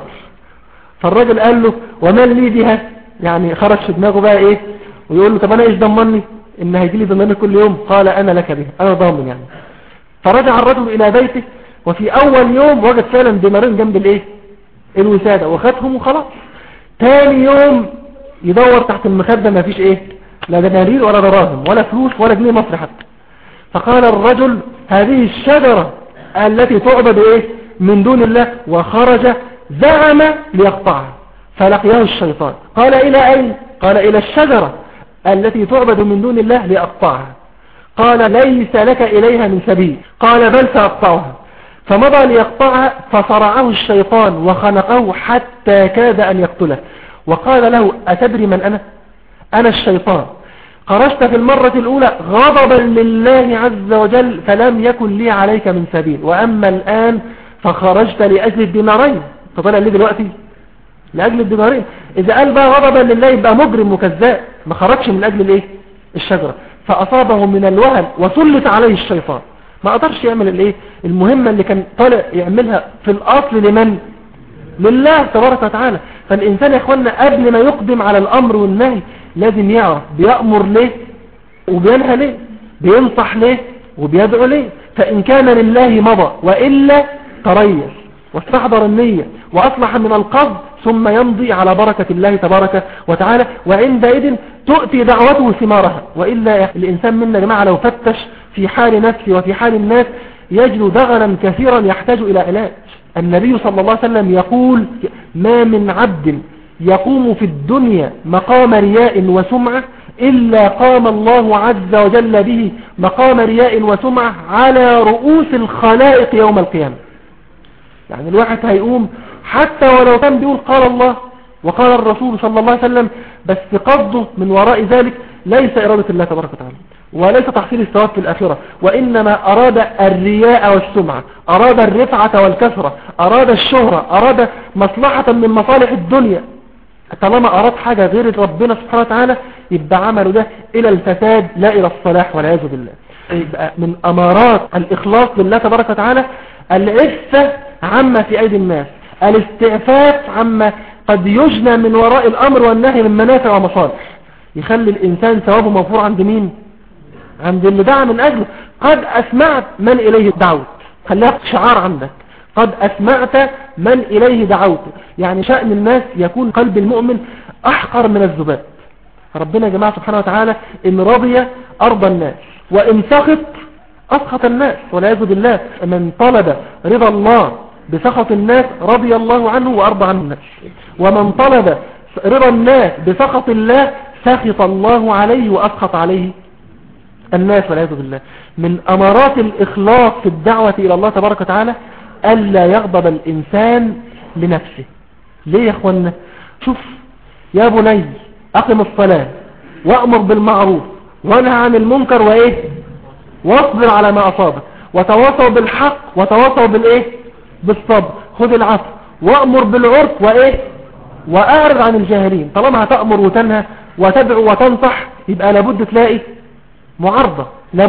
فالراجل قال له وما لي بها، يعني خرج في دماغه بقى ايه ويقول له طب انا ايش ضمني ان هيجي لي ضمان كل يوم؟ قال انا لك بها، انا ضامن يعني. فرجع الرجل الى بيته وفي اول يوم وجد فعلا دينارين جنب الايه الوسادة وخدهم وخلاص. تاني يوم يدور تحت المخدة ما فيش ايه لا دنانير ولا دراهم ولا فلوس ولا جنيه مصري حتى. فقال الرجل هذه الشجرة التي تعبد ايه من دون الله، وخرج زعم ليقطعها. فلقيه الشيطان قال إلى أين؟ قال إلى الشجرة التي تعبد من دون الله لأقطعها. قال ليس لك إليها من سبيل. قال بل سأقطعها. فمضى ليقطعها فصرعه الشيطان وخنقه حتى كاد أن يقتله، وقال له أتدري من أنا الشيطان، خرجت في المرة الأولى غضبا لله عز وجل فلم يكن لي عليك من سبيل، وأما الآن فخرجت لأجل الدينارين. فطلع ليه دلوقتي لأجل الدينارين؟ إذا قال بقى غضبا لله يبقى مجرم وكذاب، ما خرجش من أجل الايه الشجرة. فأصابه من الوهن وسلط عليه الشيطان، ما قدرش يعمل الايه المهمة اللي كان طالع يعملها في الأصل لمن؟ لله تبارك وتعالى. فالإنسان يا اخوانا قبل ما يقدم على الأمر والنهي لازم يعرف بيأمر ليه وبينهى ليه، بينصح ليه وبيدعو ليه. فإن كان لله مضى، وإلا تريث واستحضر النية وأصلح من القصد ثم يمضي على بركة الله تبارك وتعالى، وعندئذ تؤتي دعوته ثمارها. وإلا الإنسان منا يا جماعة لو فتش في حال نفسه وفي حال الناس يجد دغلا كثيرا يحتاج إلى علاج. النبي صلى الله عليه وسلم يقول ما من عبد يقوم في الدنيا مقام رياء وسمعة إلا قام الله عز وجل به مقام رياء وسمعة على رؤوس الخلائق يوم القيامة. يعني الواحد هيقوم حتى ولو كان بيقول قال الله وقال الرسول صلى الله عليه وسلم، بس قصده من وراء ذلك ليس إرادة الله تبارك وتعالى وليس تحصيل الثواب في الآخرة، وإنما أراد الرياء والسمعة، أراد الرفعة والكثرة، أراد الشهرة، أراد مصلحة من مصالح الدنيا. طالما أراد حاجة غير ربنا سبحانه وتعالى يبقى عمله ده إلى الفساد لا إلى الصلاح والعياذ بالله. يبقى من أمارات الإخلاص لله تبارك وتعالى العفة عما في أيدي الناس، الاستعفاف عما قد يجنى من وراء الأمر والنهي من منافع ومصالح، يخلي الإنسان ثوابه مغفور عند مين؟ عند اللي دعا من أجله. قد أسمعت من إليه دعوت، خليها شعار عندك، قد أسمعت من إليه دعوت. يعني شأن الناس يكون قلب المؤمن أحقر من الذباب. ربنا يا جماعة سبحانه وتعالى إن رضي أرضى الناس وإن سخط أسخط الناس والعياذ بالله. من طلب رضا الله بسخط الناس رضي الله عنه وأرضى عنه الناس، ومن طلب رضا الناس بسخط الله سخط الله عليه وأسخط عليه الناس والعياذ بالله. من أمارات الإخلاص في الدعوة إلى الله تبارك وتعالى ألا يغضب الإنسان لنفسه. ليه يا أخوانا؟ شوف يا بني أقم الصلاة وأمر بالمعروف وانهى عن المنكر وإيه واصبر على ما أصابك وتواصوا بالحق وتواصوا بالإيه بالصبر. خذ العفو وأمر بالعرف وإيه وأعرض عن الجاهلين. طالما هتأمر وتنهى وتدعو وتنصح يبقى لابد تلاقي معارضة،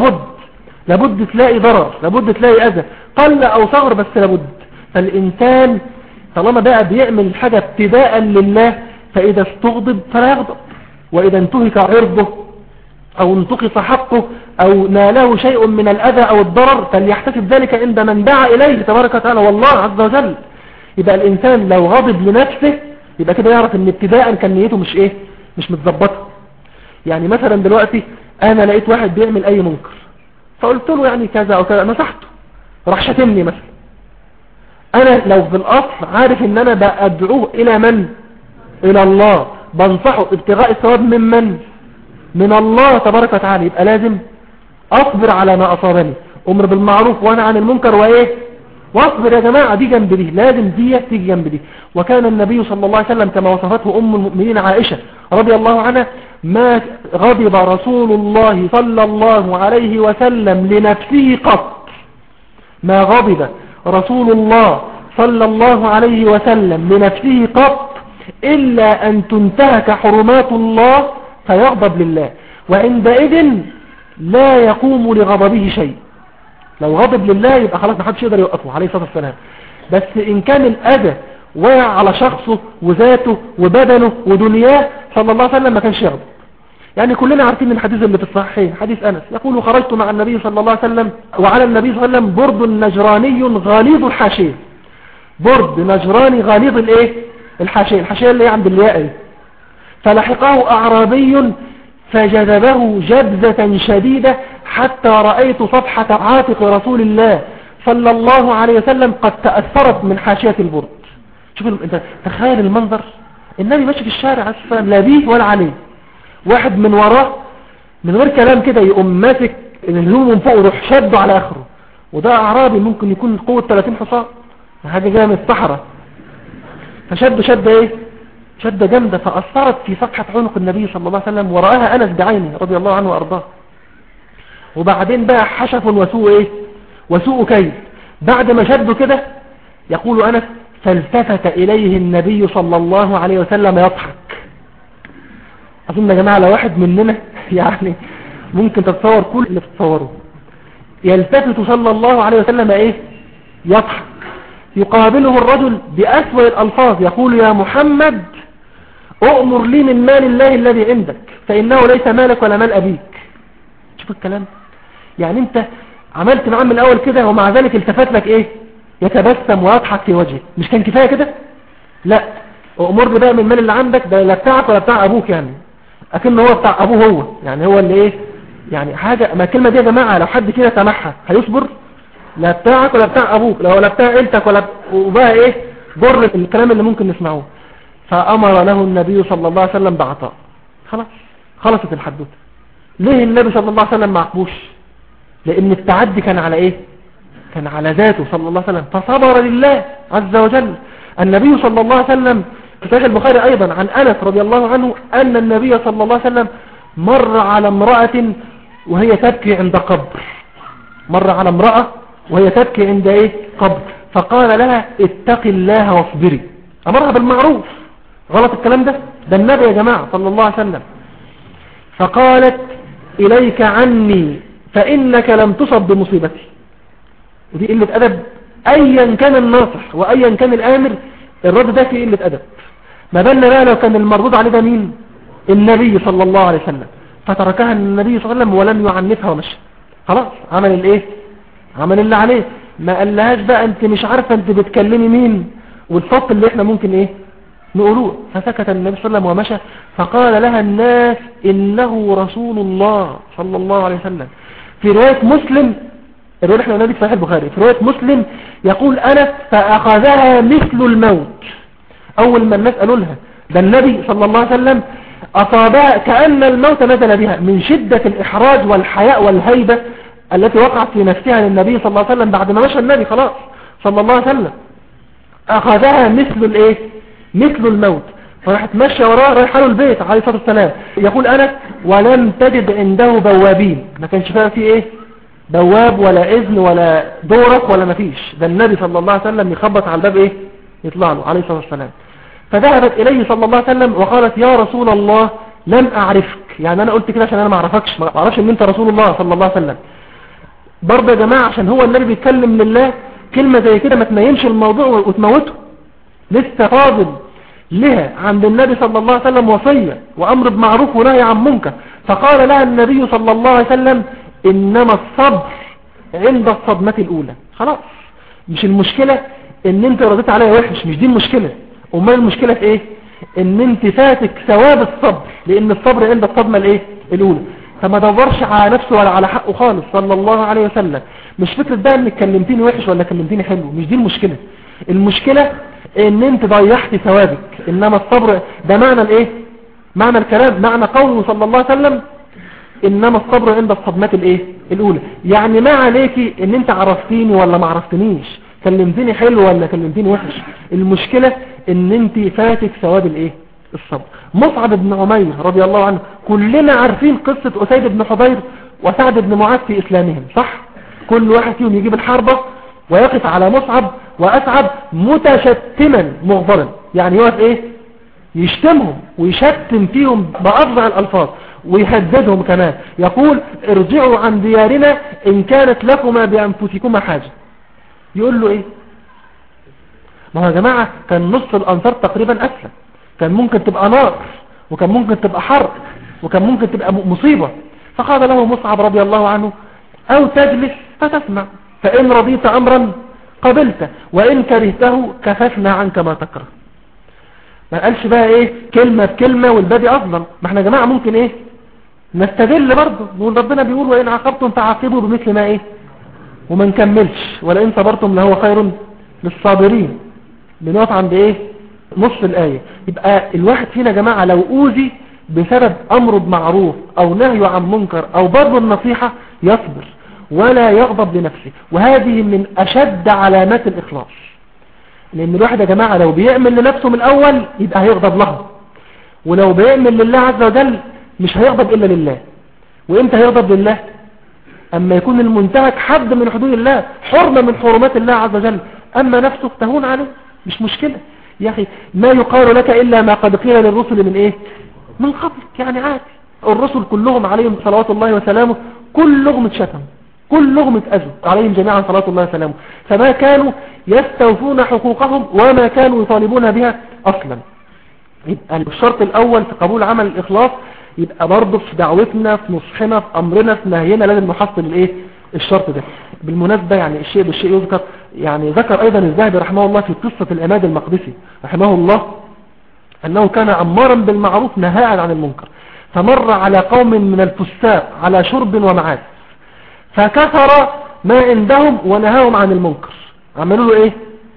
لابد تلاقي ضرر، لابد تلاقي أذى قل أو صغر، بس لابد. فالإنسان طالما بقى بيعمل حاجة ابتداء لله فإذا استغضب فلا يغضب، وإذا انتهك عرضه أو انتقص حقه أو ناله شيء من الأذى أو الضرر فليحتسب ذلك عند من دعا إليه تبارك وتعالى والله عز وجل. يبقى الإنسان لو غضب لنفسه يبقى كده يعرف ان ابتداء كان نيته مش متظبطه. يعني مثلا دلوقتي انا لقيت واحد بيعمل اي منكر فقلت له يعني كذا او كذا، نصحته، راح شتمني مثلا، انا لو في الاصل عارف ان انا بأدعوه الى من؟ الى الله، بنصحه ابتغاء الثواب من الله تبارك وتعالى، يبقى لازم اصبر على ما اصابني، امر بالمعروف وانا عن المنكر وايه، واصبر يا جماعة. دي جنب دي، لازم دي تيجي جنب دي. وكان النبي صلى الله عليه وسلم كما وصفته ام المؤمنين عائشة رضي الله عنها: ما غضب رسول الله صلى الله عليه وسلم لنفسه قط، ما غضب رسول الله صلى الله عليه وسلم لنفسه قط إلا أن تنتهك حرمات الله فيغضب لله، وعندئذ لا يقوم لغضبه شيء. لو غضب لله يبقى خلاص محدش يقدر يوقفه عليه الصلاة والسلام. بس إن كان الأذى وقع على شخصه وذاته وبدنه ودنياه صلى الله عليه وسلم ما كانش يغضب. يعني كلنا عارفين الحديث اللي في الصحيحين، حديث أنس يقول: خرجت مع النبي صلى الله عليه وسلم وعلى النبي صلى الله عليه وسلم برد نجراني غليظ الحاشية. برد نجراني غليظ الايه؟ الحاشية. الحاشية اللي هي عند الياء. فلحقه أعرابي فجذبه جذبة شديدة حتى رأيت صفحة عاتق رسول الله صلى الله عليه وسلم قد تأثرت من حاشية البرد. شوف انت تخيل المنظر، النبي ماشي في الشارع عليه الصلاة والسلام لا بيه ولا عليه، واحد من وراه من غير كلام كده يقوم ماسك الهدوم من فوق ويروح شده على اخره، وده اعرابي ممكن يكون قوة 30 حصان، حاجة جاية من الصحراء، فشد ايه؟ شدة جامدة فأثرت في صفحة عنق النبي صلى الله عليه وسلم، ورآها أنس بعينه رضي الله عنه وأرضاه. وبعدين بقى حشف وسوء ايه؟ وسوء كيد. بعد ما شده كده يقول أنس: فالتفت إليه النبي صلى الله عليه وسلم يضحك. أظن يا جماعة لو واحد مننا يعني ممكن تتصور كل اللي تتصوره. يلتفت صلى الله عليه وسلم ايه؟ يضحك. يقابله الرجل بأسوأ الألفاظ يقول: يا محمد أؤمر لي من مال الله الذي عندك فإنه ليس مالك ولا مال أبيك. شوف الكلام، يعني انت عملت معاه من الأول كده ومع ذلك التفت لك ايه؟ يتبسم ويضحك في وجهه. مش كان كفاية كده؟ لا، أؤمر لي بقى من مال اللي عندك، ده لا بتاعك ولا بتاع أبوك، يعني أكن هو بتاع أبوه هو، يعني هو اللي ايه يعني حاجة. ما الكلمة دي يا جماعة لو حد كده سمعها هيصبر؟ لا بتاعك ولا بتاع أبوك، ولا بتاع عيلتك وبقى ايه بر الكلام اللي ممكن نسمعوه. فأمر له النبي صلى الله عليه وسلم بعطاء. خلاص خلصت الحدوثة. ليه النبي صلى الله عليه وسلم ما عقبوش؟ لأن التعدي كان على ايه؟ كان على ذاته صلى الله عليه وسلم، فصبر لله عز وجل. النبي صلى الله عليه وسلم في صحيح البخاري أيضا عن أنس رضي الله عنه أن النبي صلى الله عليه وسلم مر على امرأة وهي تبكي عند قبر. مر على امرأة وهي تبكي عند ايه؟ قبر. فقال لها: اتق الله واصبري. امرها بالمعروف. غلط الكلام ده؟ ده النبي يا جماعة صلى الله عليه وسلم. فقالت: اليك عني فانك لم تصب بمصيبتي. ودي قلة ادب ايا كان الناصح وايا كان الامر، الرد ده فيه قلة ادب. ما بالنا بقى لو كان المردود عليه ده مين؟ النبي صلى الله عليه وسلم. فتركها النبي صلى الله عليه وسلم ولم يعنفها ومشى. خلاص عمل الايه؟ عمل اللي عليه. ما قالهاش بقى انت مش عارفة انت بتكلمي مين والفصل اللي احنا ممكن ايه نقولوه. فسكت النبي صلى الله عليه وسلم ومشى. فقال لها الناس: انه رسول الله صلى الله عليه وسلم. في رواية مسلم، الرواية احنا قلنا دي في صحيح البخاري، في رواية مسلم يقول أنس: فأخذها مثل الموت. اول ما الناس قالوا لها ده النبي صلى الله عليه وسلم، اصابها كأن الموت نزل بها من شدة الاحراج والحياء والهيبة التي وقعت في نفسها للنبي صلى الله عليه وسلم بعد ما مشى النبي خلاص صلى الله عليه وسلم. أخذها مثل الايه؟ مثل الموت. فراحت ماشيه وراه رايحه له البيت عليه الصلاه والسلام. يقول أنس: ولم تجد عنده بوابين. ما كانش فيها فيه ايه؟ بواب ولا اذن ولا دورك ولا مفيش. ده النبي صلى الله عليه وسلم يخبط على الباب ايه؟ يطلع له عليه الصلاه والسلام. فذهبت اليه صلى الله عليه وسلم وقالت: يا رسول الله لم اعرفك. يعني انا قلت كده عشان انا ما اعرفكش، ما اعرفش ان انت رسول الله صلى الله عليه وسلم. برضه يا جماعة عشان هو النبي بيتكلم لله، كلمة زي كده ما تنيمش الموضوع وتموته. لسه فاضل لها عند النبي صلى الله عليه وسلم وصية وأمر بمعروف ونهي عن منكر. فقال لها النبي صلى الله عليه وسلم: إنما الصبر عند الصدمة الأولى. خلاص مش المشكلة ان انت رديت عليها وحش، مش دي المشكلة. امال المشكلة في ايه؟ ان انت فاتك ثواب الصبر، لان الصبر عند الصدمة الايه؟ الأولى. فما دورش على نفسه ولا على حقه خالص صلى الله عليه وسلم. مش فكرة بقى انك كلمتيني وحش ولا كلمتيني حلو، مش دي المشكلة. المشكلة ان انت ضيعت ثوابك. انما الصبر ده معنى الايه، معنى الكلام، معنى قوله صلى الله عليه وسلم انما الصبر عند الصدمات الايه الاولى. يعني ما عليكي ان انت عرفتيني ولا ما عرفتنيش، كلمتني حلو ولا كلمتني وحش، المشكلة ان انت فاتك ثواب الايه الصبر. مصعب بن عمير رضي الله عنه، كلنا عارفين قصة أسيد بن حضير وسعد بن معاذ في إسلامهم، صح؟ كل واحد فيهم يجيب الحربة ويقف على مصعب وأسعد متشتما مغضبا، يعني يقف ايه، يشتمهم ويشتم فيهم بأفظع الألفاظ ويهددهم كمان، يقول ارجعوا عن ديارنا إن كانت لكما بأنفسكما حاجة. يقول له ايه؟ ما هو يا جماعة كان نص الأنصار تقريبا أسلم، كان ممكن تبقى نار وكان ممكن تبقى حرب وكان ممكن تبقى مصيبة. فقال له مصعب رضي الله عنه أو تجلس فتسمع، فإن رضيت أمرا قبلته وإن كرهته كففنا عنك ما تكره. ما قالش بقى ايه كلمة بكلمة والبادي أفضل. ما احنا يا جماعة ممكن ايه نستدل برضه، نقول ربنا بيقول وإن عاقبتم فعاقبوا بمثل ما ايه، وما نكملش ولئن صبرتم لهو خير للصابرين، بنقف عند ايه نص الآية. يبقى الواحد فينا يا جماعة لو أوذي بسبب أمر بمعروف أو نهي عن منكر أو برضه النصيحة يصبر ولا يغضب لنفسه، وهذه من أشد علامات الإخلاص. لأن الواحد يا جماعة لو بيعمل لنفسه من الأول يبقى هيغضب له، ولو بيعمل لله عز وجل مش هيغضب إلا لله. وإمتى هيغضب لله؟ أما يكون المنتهك حد من حدود الله، حرمة من حرمات الله عز وجل، أما نفسه تهون عليه مش مشكلة. يا أخي ما يقال لك إلا ما قد قيل للرسل من إيه من قبلك، يعني عادي. الرسل كلهم عليهم صلوات الله وسلامه كلهم اتشتموا، كلهم اتأذوا عليهم جميعا صلوات الله وسلامه، فما كانوا يستوفون حقوقهم وما كانوا يطالبون بها أصلا. يبقى الشرط الأول في قبول عمل الإخلاص، يبقى برضه في دعوتنا في نصحنا في أمرنا في نهينا لازم نحصل الإيه الشرط ده. بالمناسبة يعني الشيء بالشيء يذكر، يعني ذكر أيضا الذهبي رحمه الله في قصة العماد المقدسي رحمه الله أنه كان أمارا بالمعروف نهاء عن المنكر، فمر على قوم من الفساق على شرب ومعاد فكثر ما عندهم ونهاهم عن المنكر. عملوا له إيه؟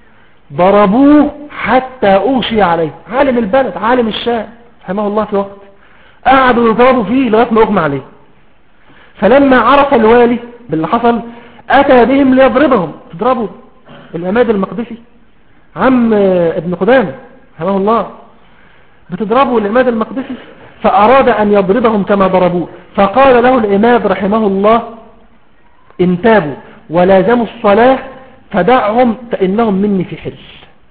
ضربوه حتى أوشي عليه، عالم البلد عالم الشام رحمه الله في وقت قعدوا يضربوا فيه لغاية ما أغمى عليه. فلما عرف الوالي باللي حصل أتى بهم ليضربهم. تضربوا العماد المقدسي عم ابن قدامة رحمه الله، بتضربوا العماد المقدسي؟ فأراد أن يضربهم كما ضربوه، فقال له العماد رحمه الله إن تابوا ولازموا الصلاة فدعهم فإنهم مني في حل.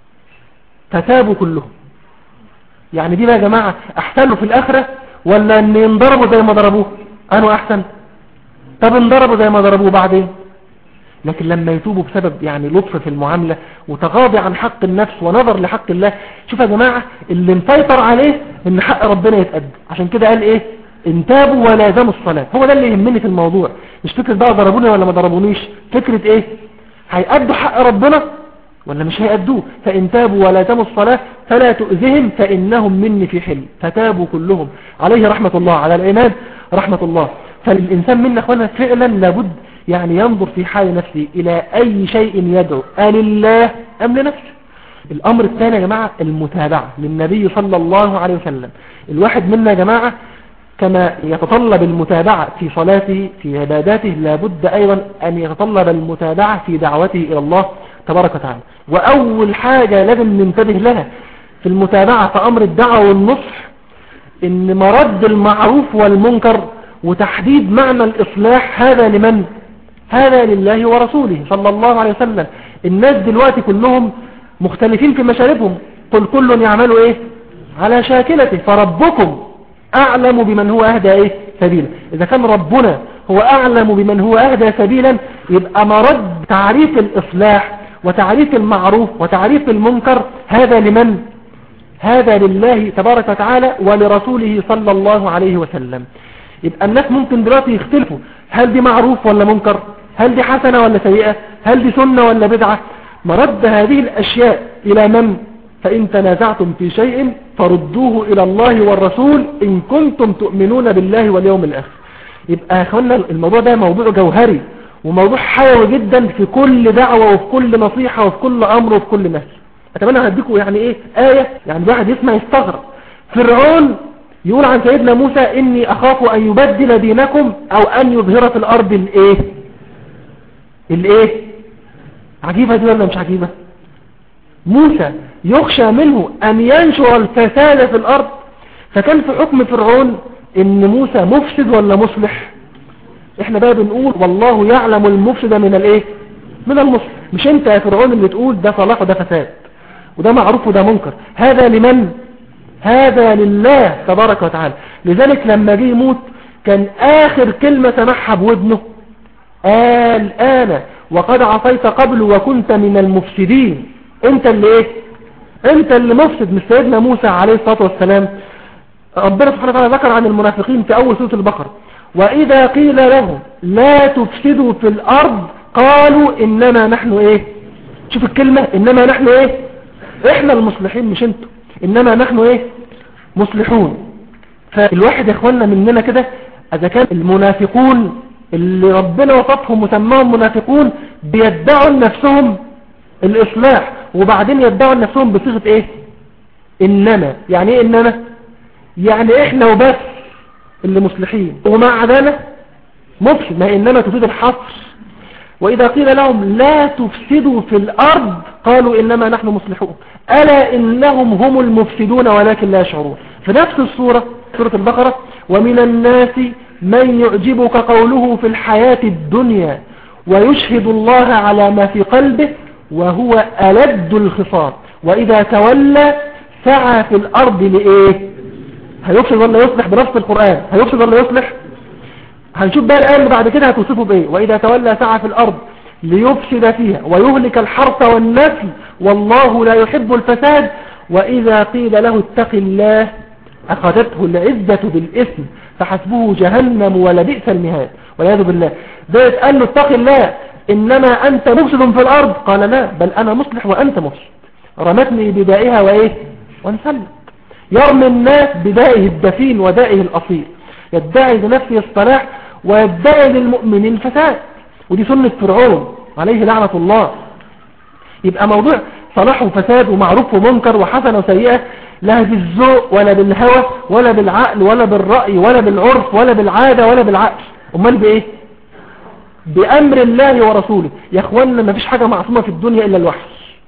فتابوا كلهم. يعني دي بقى يا جماعة أحسن له في الآخرة ولا أن ينضربوا زي ما ضربوه؟ أنه أحسن؟ طب انضربوا زي ما ضربوه بعدين. لكن لما يتوبوا بسبب يعني لطف في المعاملة وتغاضي عن حق النفس ونظر لحق الله. شوف يا جماعة اللي مسيطر عليه ان حق ربنا يتأدى، عشان كده قال ايه ان تابوا ولازموا الصلاة. هو ده اللي يهمني في الموضوع، مش فكرة بقى ضربوني ولا ما ضربونيش، فكرة ايه هيأدوا حق ربنا ولا مش هيأدوه. فإن تابوا ولازموا الصلاة فلا تؤذهم فإنهم مني في حل. فتابوا كلهم عليه رحمة الله، على العماد رحمة الله. فالإنسان منا أخوانا فعلا لابد يعني ينظر في حال نفسه إلى أي شيء يدعو لله أم لنفسه. الأمر الثاني يا جماعة المتابعة للنبي صلى الله عليه وسلم. الواحد منا يا جماعة كما يتطلب المتابعة في صلاته في عباداته لابد أيضا أن يتطلب المتابعة في دعوته إلى الله تبارك وتعالى. وأول حاجة لازم ننتبه لها في المتابعة في أمر الدعوة والنصح إن مرد المعروف والمنكر وتحديد معنى الإصلاح هذا لمن؟ هذا لله ورسوله صلى الله عليه وسلم. الناس دلوقتي كلهم مختلفين في مشاربهم، قل كل يعملوا ايه على شاكلته فربكم اعلم بمن هو اهدى ايه سبيلا. اذا كان ربنا هو اعلم بمن هو اهدى سبيلا يبقى مرد تعريف الاصلاح وتعريف المعروف وتعريف المنكر هذا لمن؟ هذا لله تبارك وتعالى ولرسوله صلى الله عليه وسلم. يبقى الناس ممكن دلوقتي يختلفوا، هل دي معروف ولا منكر، هل دي حسنة ولا سيئة، هل دي سنة ولا بدعة. مرد هذه الأشياء إلى من؟ فإن تنازعتم في شيء فردوه إلى الله والرسول إن كنتم تؤمنون بالله واليوم الآخر. يبقى يا أخوانا الموضوع ده موضوع جوهري وموضوع حيوي جدا في كل دعوة وفي كل نصيحة وفي كل أمر وفي كل نهي. أتمنى هديكم يعني إيه آية يعني واحد يسمع يستغرب. فرعون يقول عن سيدنا موسى إني أخاف أن يبدل دينكم أو أن يظهر في الأرض الإيه عجيبة دي ولا مش عجيبة؟ موسى يخشى منه أن ينشر الفساد في الأرض. فكان في حكم فرعون إن موسى مفسد ولا مصلح؟ احنا بقى بنقول والله يعلم المفسد من المصلح. مش انت يا فرعون اللي تقول ده صلاح وده فساد وده معروف وده منكر. هذا لمن؟ هذا لله تبارك وتعالى. لذلك لما جه يموت كان آخر كلمة سمعها بودنه قال أنا وقد عصيت قبل وكنت من المفسدين. انت اللي مفسد. مش سيدنا موسى عليه الصلاة والسلام. ربنا سبحانه وتعالى ذكر عن المنافقين في أول سورة البقرة وإذا قيل لهم لا تفسدوا في الأرض قالوا إنما نحن شوف الكلمة إنما نحن إحنا المصلحين مش انتوا. إنما نحن مصلحون. فالواحد يا إخواننا مننا كده إذا كان المنافقون اللي ربنا وصفهم وسماهم منافقون بيدعوا لنفسهم الإصلاح وبعدين يدعوا لنفسهم بصيغة إنما. يعني إيه إنما؟ يعني إحنا وبس اللي مصلحين ومع ذلك مفسد. ما إنما تفيد الحصر. وإذا قيل لهم لا تفسدوا في الأرض قالوا إنما نحن مصلحون ألا إنهم هم المفسدون ولكن لا يشعرون. في نفس السورة سورة البقرة ومن الناس من يعجبك قوله في الحياة الدنيا ويشهد الله على ما في قلبه وهو ألد الخصام وإذا تولى سعى في الأرض هيفسد ولا يصلح؟ بنفس القرآن هيفسد ولا يصلح؟ هنشوف بقى الآية اللي بعد كده هتوصفه بإيه. وإذا تولى سعى في الأرض ليفسد فيها ويهلك الحرث والنسل والله لا يحب الفساد وإذا قيل له اتق الله أخذته العزة بالإثم فحسبه جهنم ولبئس المهاد والعياذ بالله. ده يتقال له اتق الله إنما أنت مفسد في الأرض قال لا بل أنا مصلح وأنت مفسد. رمتني بدائها وانسلت. يرمي الناس بدائه الدفين ودائه الأصيل. يدعي لنفسه الصلاح ويدعي للمؤمنين الفساد. ودي سنة فرعون عليه لعنة الله. يبقى موضوع صلاح وفساد ومعروف ومنكر وحسنة وسيئة لا بالذوق ولا بالهوى ولا بالعقل ولا بالرأي ولا بالعرف ولا بالعادة ولا بالعقل. امال بأمر الله ورسوله. يا اخوانا ما فيش حاجة معصومة في الدنيا إلا الوحي.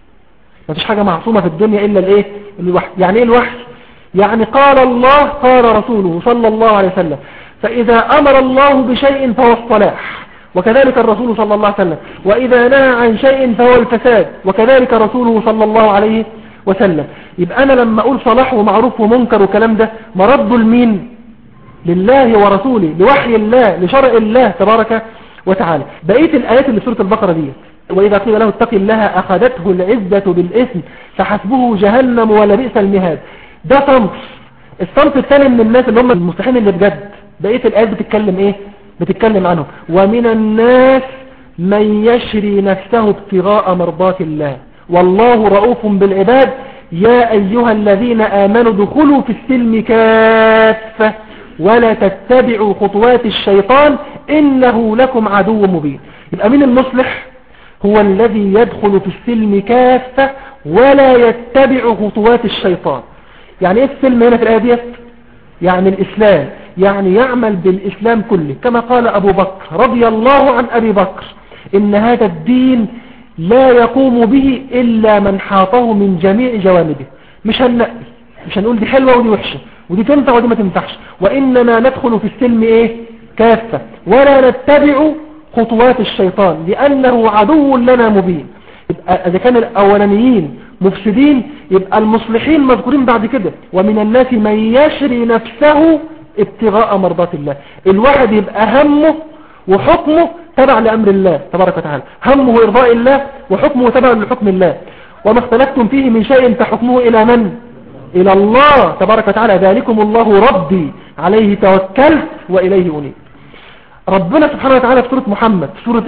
ما فيش حاجة معصومة في الدنيا إلا الوحي. يعني ايه الوحي؟ يعني قال الله قال رسوله صلى الله عليه وسلم. فإذا أمر الله بشيء فهو الصلاح وكذلك الرسول صلى الله عليه وسلم وإذا نهى عن شيء فهو الفساد وكذلك رسوله صلى الله عليه وسلم. يبقى أنا لما أقول صلاح ومعروف ومنكر وكلام ده مرده لمين؟ لله ورسوله لوحي الله لشرع الله تبارك وتعالى. بقية الآيات اللي في سورة البقرة دي وإذا قيل له اتق الله أخذته العزة بالإثم فحسبه جهنم ولبئس المهاد. ده صنف. الصنف الثاني من الناس اللي هم المستحيين اللي بجد بقية الآيات بتتكلم بتتكلم عنه ومن الناس من يشري نفسه ابتغاء مرضات الله والله رؤوف بالعباد يا أيها الذين آمنوا ادخلوا في السلم كافة ولا تتبعوا خطوات الشيطان إنه لكم عدو مبين. يبقى من المصلح هو الذي يدخل في السلم كافة ولا يتبع خطوات الشيطان. يعني ايه السلم هنا في الآية ديت؟ يعني الإسلام. يعني يعمل بالإسلام كله كما قال أبو بكر رضي الله عن أبي بكر إن هذا الدين لا يقوم به إلا من حاطه من جميع جوانبه. مش هنقول دي حلوة ودي وحشة ودي تنفع ودي ما تنفعش وإنما ندخل في السلم كافة ولا نتبع خطوات الشيطان لأنه عدو لنا مبين. يبقى إذا كان الأولانيين مفسدين يبقى المصلحين مذكورين بعد كده ومن الناس من يشري نفسه ابتغاء مرضات الله. الواحد يبقى همه وحكمه تبع لأمر الله تبارك وتعالى. همه إرضاء الله وحكمه تبع لحكم الله. وما اختلفتم فيه من شيء فحكمه إلى من؟ إلى الله تبارك وتعالى. ذلكم الله ربي عليه توكلت وإليه أنيب. ربنا سبحانه وتعالى في سورة محمد سورة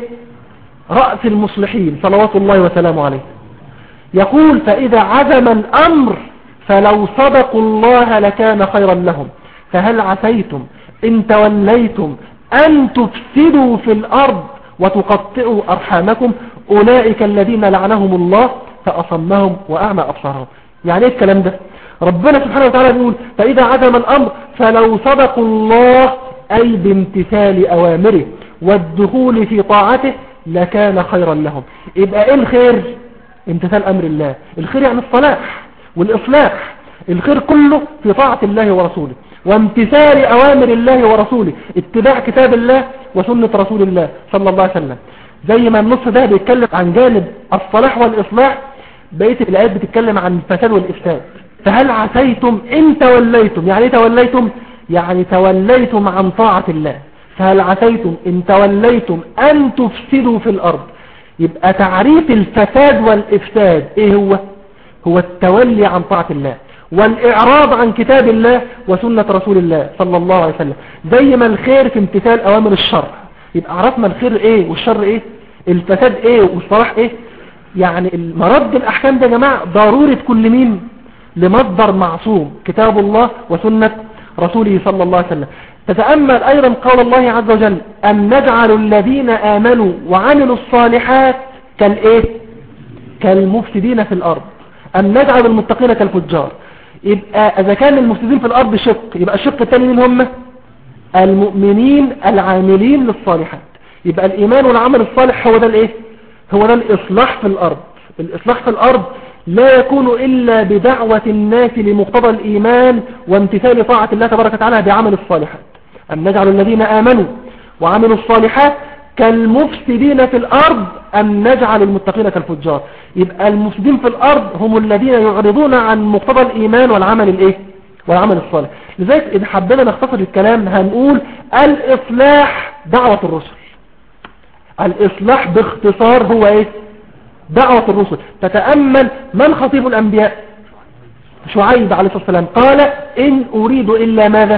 رأس المصلحين صلوات الله وسلامه عليه يقول فإذا عزم الأمر فلو صدقوا الله لكان خيرا لهم فهل عسيتم إن توليتم أن تفسدوا في الأرض وتقطعوا أرحامكم أولئك الذين لعنهم الله فأصمهم وأعمى أبصارهم. يعني ايه الكلام ده؟ ربنا سبحانه وتعالى بيقول فإذا عزم الأمر فلو صدقوا الله أي بامتثال أوامره والدخول في طاعته لكان خيرا لهم. يبقى ايه الخير؟ امتثال أمر الله. الخير يعني الصلاح والإصلاح. الخير كله في طاعة الله ورسوله وامتثال أوامر الله ورسوله، اتباع كتاب الله وسنة رسول الله صلى الله عليه وسلم. زي ما النص ده بيتكلم عن جانب الصلاح والإصلاح، بقية الآيات بتتكلم عن الفساد والإفساد. فهل عسيتم إن توليتم؟ يعني توليتم يعني توليتم عن طاعة الله. فهل عسيتم إن توليتم أن تفسدوا في الأرض. يبقى تعريف الفساد والإفساد إيه هو؟ هو التولي عن طاعة الله والإعراض عن كتاب الله وسنة رسول الله صلى الله عليه وسلم. زي ما الخير في امتثال أوامر الشر. يبقى عرفنا الخير إيه والشر إيه، الفساد إيه والصلاح إيه. يعني المرد الأحكام ده يا جماعة ضرورة كل مين؟ لمصدر معصوم كتاب الله وسنة رسوله صلى الله عليه وسلم. تتأمل أيضا قول الله عز وجل أن نجعل الذين آمنوا وعملوا الصالحات كالإيه؟ كالمفسدين في الأرض، أن نجعل المتقين كالفجار. يبقى إذا كان المفسدين في الأرض شق، يبقى الشق الثاني من هم المؤمنين العاملين للصالحات. يبقى الإيمان والعمل الصالح هو ده الإيه؟ هو ده الإصلاح في الأرض. الإصلاح في الأرض لا يكون إلا بدعوة الناس لمقتضى الإيمان وامتثال طاعة الله تبارك وتعالى بعمل الصالحات. أن نجعل الذين آمنوا وعملوا الصالحات كالمفسدين في الأرض أن نجعل المتقين كالفجار. يبقى المفسدين في الأرض هم الذين يعرضون عن مقتضى الإيمان والعمل الإيه؟ والعمل الصالح. لذلك إذا حبنا نختصر الكلام هنقول الإصلاح دعوة الرسل. الإصلاح باختصار هو إيه؟ دعوة الرسل. تتأمل من خطيب الأنبياء؟ شعيب عليه الصلاة والسلام قال إن أريد إلا ماذا؟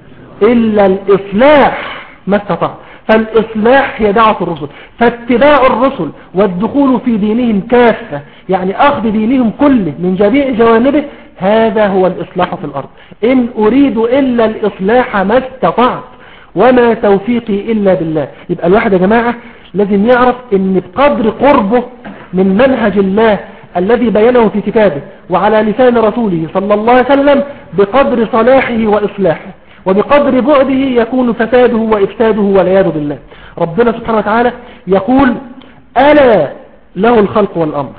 إلا الإصلاح ما استطاع. فالإصلاح هي دعوة الرسل. فاتباع الرسل والدخول في دينهم كافة، يعني أخذ دينهم كله من جميع جوانبه، هذا هو الإصلاح في الأرض. إن أريد إلا الإصلاح ما استطعت وما توفيقي إلا بالله. يبقى الواحد يا جماعة لازم يعرف ان بقدر قربه من منهج الله الذي بينه في كتابه وعلى لسان رسوله صلى الله عليه وسلم بقدر صلاحه وإصلاحه، وبقدر بعده يكون فساده وإفساده والعياذ بالله. ربنا سبحانه وتعالى يقول ألا له الخلق والأمر.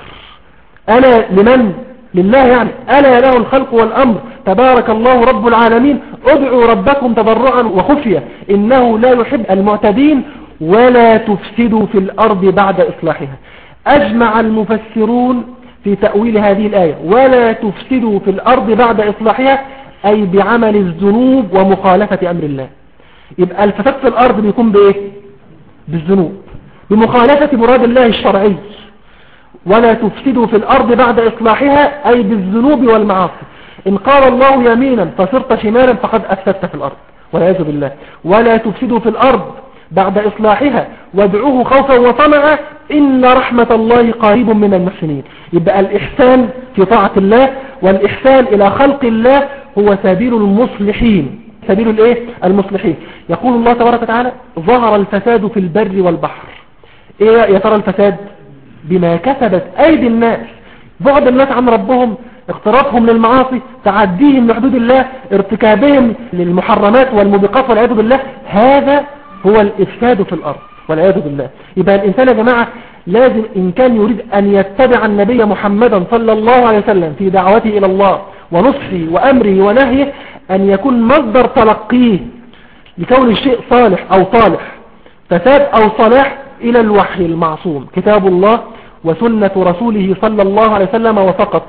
ألا لمن؟ لله يعني. ألا له الخلق والأمر تبارك الله رب العالمين ادعوا ربكم تضرعا وخفية إنه لا يحب المعتدين ولا تفسدوا في الأرض بعد إصلاحها. أجمع المفسرون في تأويل هذه الآية ولا تفسدوا في الأرض بعد إصلاحها أي بعمل الذنوب ومخالفة أمر الله. يبقى الفساد في الأرض بيكون بإيه؟ بالذنوب، بمخالفة مراد الله الشرعي. ولا تفسدوا في الأرض بعد إصلاحها أي بالذنوب والمعاصي. إن قال الله يمينا فصرت شمالا فقد أفسدت في الأرض والعياذ بالله. ولا تفسدوا في الأرض بعد إصلاحها وادعوه خوفا وطمعا إن رحمة الله قريب من المحسنين. يبقى الإحسان في طاعة الله والإحسان إلى خلق الله هو سبيل المصلحين. سبيل الإيه؟ المصلحين. يقول الله تبارك وتعالى ظهر الفساد في البر والبحر. إيه يا ترى الفساد؟ بما كسبت أيدي الناس، بعد الناس عن ربهم، اقترافهم للمعاصي، تعديهم لحدود الله، ارتكابهم للمحرمات والموبقات والعياذ بالله. هذا هو الإفساد في الأرض والعياذ بالله. يبقى الإنسان يا جماعة لازم إن كان يريد أن يتبع النبي محمدا صلى الله عليه وسلم في دعوته إلى الله ونصحه وأمره ونهيه أن يكون مصدر تلقيه لكون الشيء صالح أو طالح، فساد أو صلاح إلى الوحي المعصوم كتاب الله وسنة رسوله صلى الله عليه وسلم وفقط.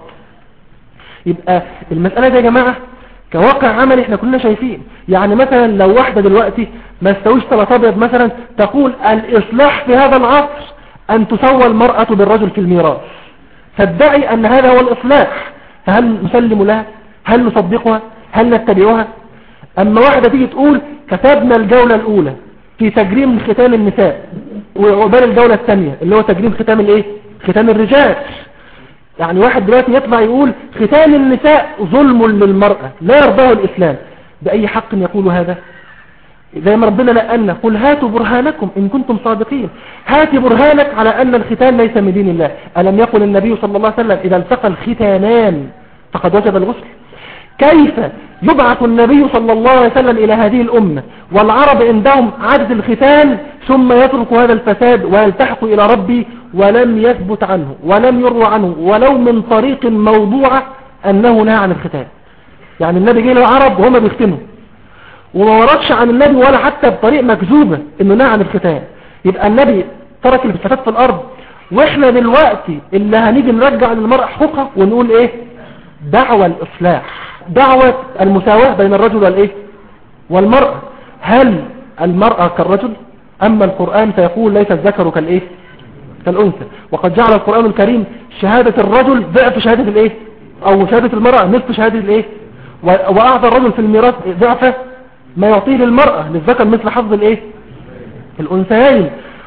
يبقى المسألة دي يا جماعة كواقع عمل احنا كلنا شايفين. يعني مثلا لو واحدة دلوقتي ما استويش ثلاث أبيض مثلا تقول الإصلاح في هذا العصر أن تسوى المرأة بالرجل في الميراث، تدعي أن هذا هو الإصلاح، فهل نسلم لها؟ هل نصدقها؟ هل نتبعها؟ أما واحدة تيجي تقول كتبنا الجولة الأولى في تجريم ختام النساء وعقبال الجولة الثانية اللي هو تجريم ختام الايه؟ ختام الرجال. يعني واحد دلوقتي يطلع يقول ختام النساء ظلم للمرأة لا يرضاه الإسلام، بأي حق يقول هذا؟ زي ما ربنا لقلنا قل هاتوا برهانكم إن كنتم صادقين. هات برهانك على أن الختان ليس من دين الله. ألم يقل النبي صلى الله عليه وسلم إذا التقى الختانان فقد وجب الغسل؟ كيف يبعث النبي صلى الله عليه وسلم إلى هذه الأمة والعرب عندهم عادة الختان ثم يترك هذا الفساد ويلتحق إلى ربي ولم يثبت عنه ولم يروى عنه ولو من طريق موضوعة أنه نهى عن الختان؟ يعني النبي جه للعرب وهم بيختنوا وما وردش عن النبي ولا حتى بطريق مكذوبة انه نهى عن الختان. يبقى النبي ترك الفساد في الارض، واحنا دلوقتي اللي هنيجي نرجع للمرأة حقوقها ونقول ايه؟ دعوة الاصلاح، دعوة المساواة بين الرجل والايه والمرأة. هل المرأة كالرجل؟ اما القرآن فيقول ليس الذكر كالايه كالانثى، وقد جعل القرآن الكريم شهادة الرجل ضعف شهادة الايه او شهادة المرأة نصف شهادة الايه، واعطى الرجل في الميراث ضعف ما يعطيه للمرأة للذكر مثل حظ الايه الانثيين.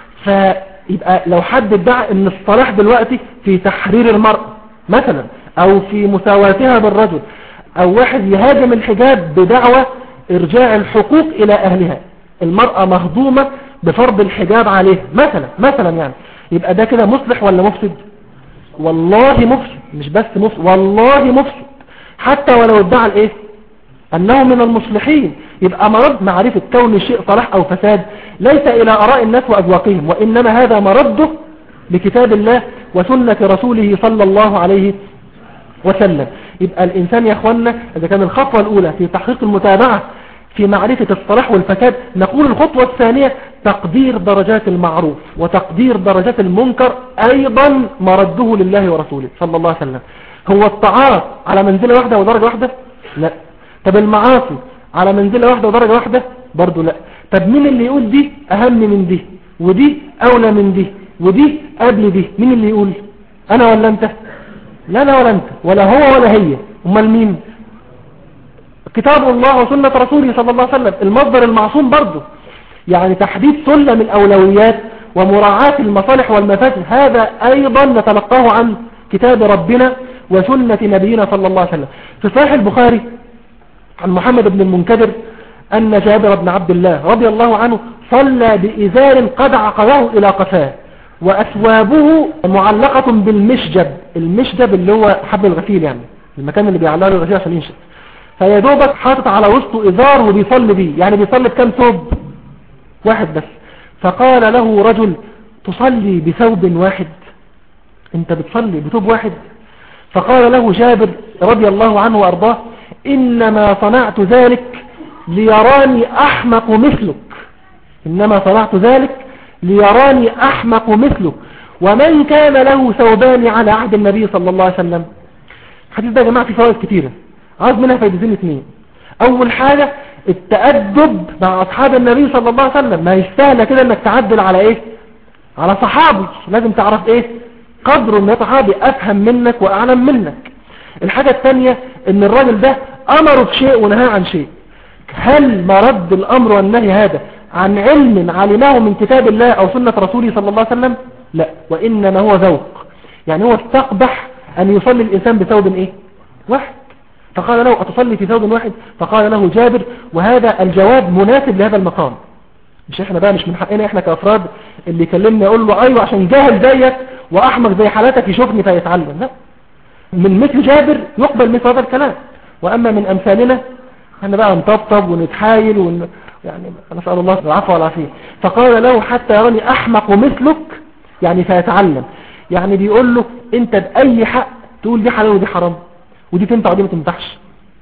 فيبقى لو حد ادعى ان الصلاح دلوقتي في تحرير المرأة مثلا او في مساواتها بالرجل، او واحد يهاجم الحجاب بدعوة ارجاع الحقوق الى اهلها، المرأة مهضومة بفرض الحجاب عليها مثلا يعني، يبقى ده كده مصلح ولا مفسد؟ والله مفسد، مش بس مفسد، والله مفسد، حتى ولو ادعى الايه انه من المصلحين. يبقى مرد معرفة كون الشيء صلاح او فساد ليس الى اراء الناس واذواقهم، وانما هذا مرده لكتاب الله وسنة رسوله صلى الله عليه وسلم. يبقى الانسان يا اخوانا اذا كان الخطوة الاولى في تحقيق المتابعة في معرفة الصلاح والفساد، نقول الخطوة الثانية تقدير درجات المعروف وتقدير درجات المنكر ايضا مرده لله ورسوله صلى الله عليه وسلم. هو الطاعات على منزلة واحدة ودرجة واحدة؟ لا. طب المعاصي على منزلة واحدة ودرجة واحدة؟ برضو لا. طب مين اللي يقول دي اهم من دي ودي اولى من دي ودي قبل دي؟ مين اللي يقول؟ انا ولا انت؟ لا انا ولا انت ولا هو ولا هي، امال مين؟ كتاب الله وسنة رسوله صلى الله عليه وسلم، المصدر المعصوم برضو. يعني تحديد سلم الأولويات ومراعاة المصالح والمفاسد هذا أيضا نتلقاه عن كتاب ربنا وسنة نبينا صلى الله عليه وسلم. في صحيح البخاري عن محمد بن المنكدر أن جابر بن عبد الله رضي الله عنه صلى بإزار قد عقده إلى قفاه وأثوابه معلقة بالمشجب، المشجب اللي هو حبل الغسيل، يعني المكان اللي بيعلقه الغسيل عشان ينشف، فيدوبك حاطط على وسطه إزار وبيصلي بيه، يعني بيصلي بكام ثوب؟ واحد بس. فقال له رجل تصلي بثوب واحد؟ انت بتصلي بثوب واحد؟ فقال له جابر رضي الله عنه وارضاه انما صنعت ذلك ليراني احمق مثلك، انما صنعت ذلك ليراني احمق مثلك، ومن كان له ثوبان على عهد النبي صلى الله عليه وسلم. الحديث ده يا جماعة فيه فوائد كتيرة، عاوز منها فايدتين اثنين. اول حاجة التأدب مع اصحاب النبي صلى الله عليه وسلم، ما يستاهل كده انك تعدل على ايه؟ على صحابي، لازم تعرف ايه قدره ان صحابي افهم منك واعلم منك. الحاجة الثانية ان الراجل ده امره بشيء ونهى عن شيء، هل مرد الامر والنهي هذا عن علم علمه من كتاب الله او سنة رسوله صلى الله عليه وسلم؟ لا، وانما هو ذوق، يعني هو استقبح ان يصلي الانسان بثوب ايه؟ واحد. فقال له اتصلي في ثوب واحد؟ فقال له جابر، وهذا الجواب مناسب لهذا المقام، مش احنا بقى مش من حقنا احنا كافراد اللي يكلمنا يقول له ايوه عشان جاهل زيك واحمق زي حالاتك يشوفني فيتعلم، لا، من مثل جابر يقبل مثل هذا الكلام. واما من امثالنا احنا بقى نطبطب ونتحايل يعني نسأل الله العفو والعافية. فقال له حتى يراني احمق مثلك، يعني فيتعلم، يعني بيقول له انت باي حق تقول دي حلال ودي حرام ودي تنفع ودي ما تنفعش؟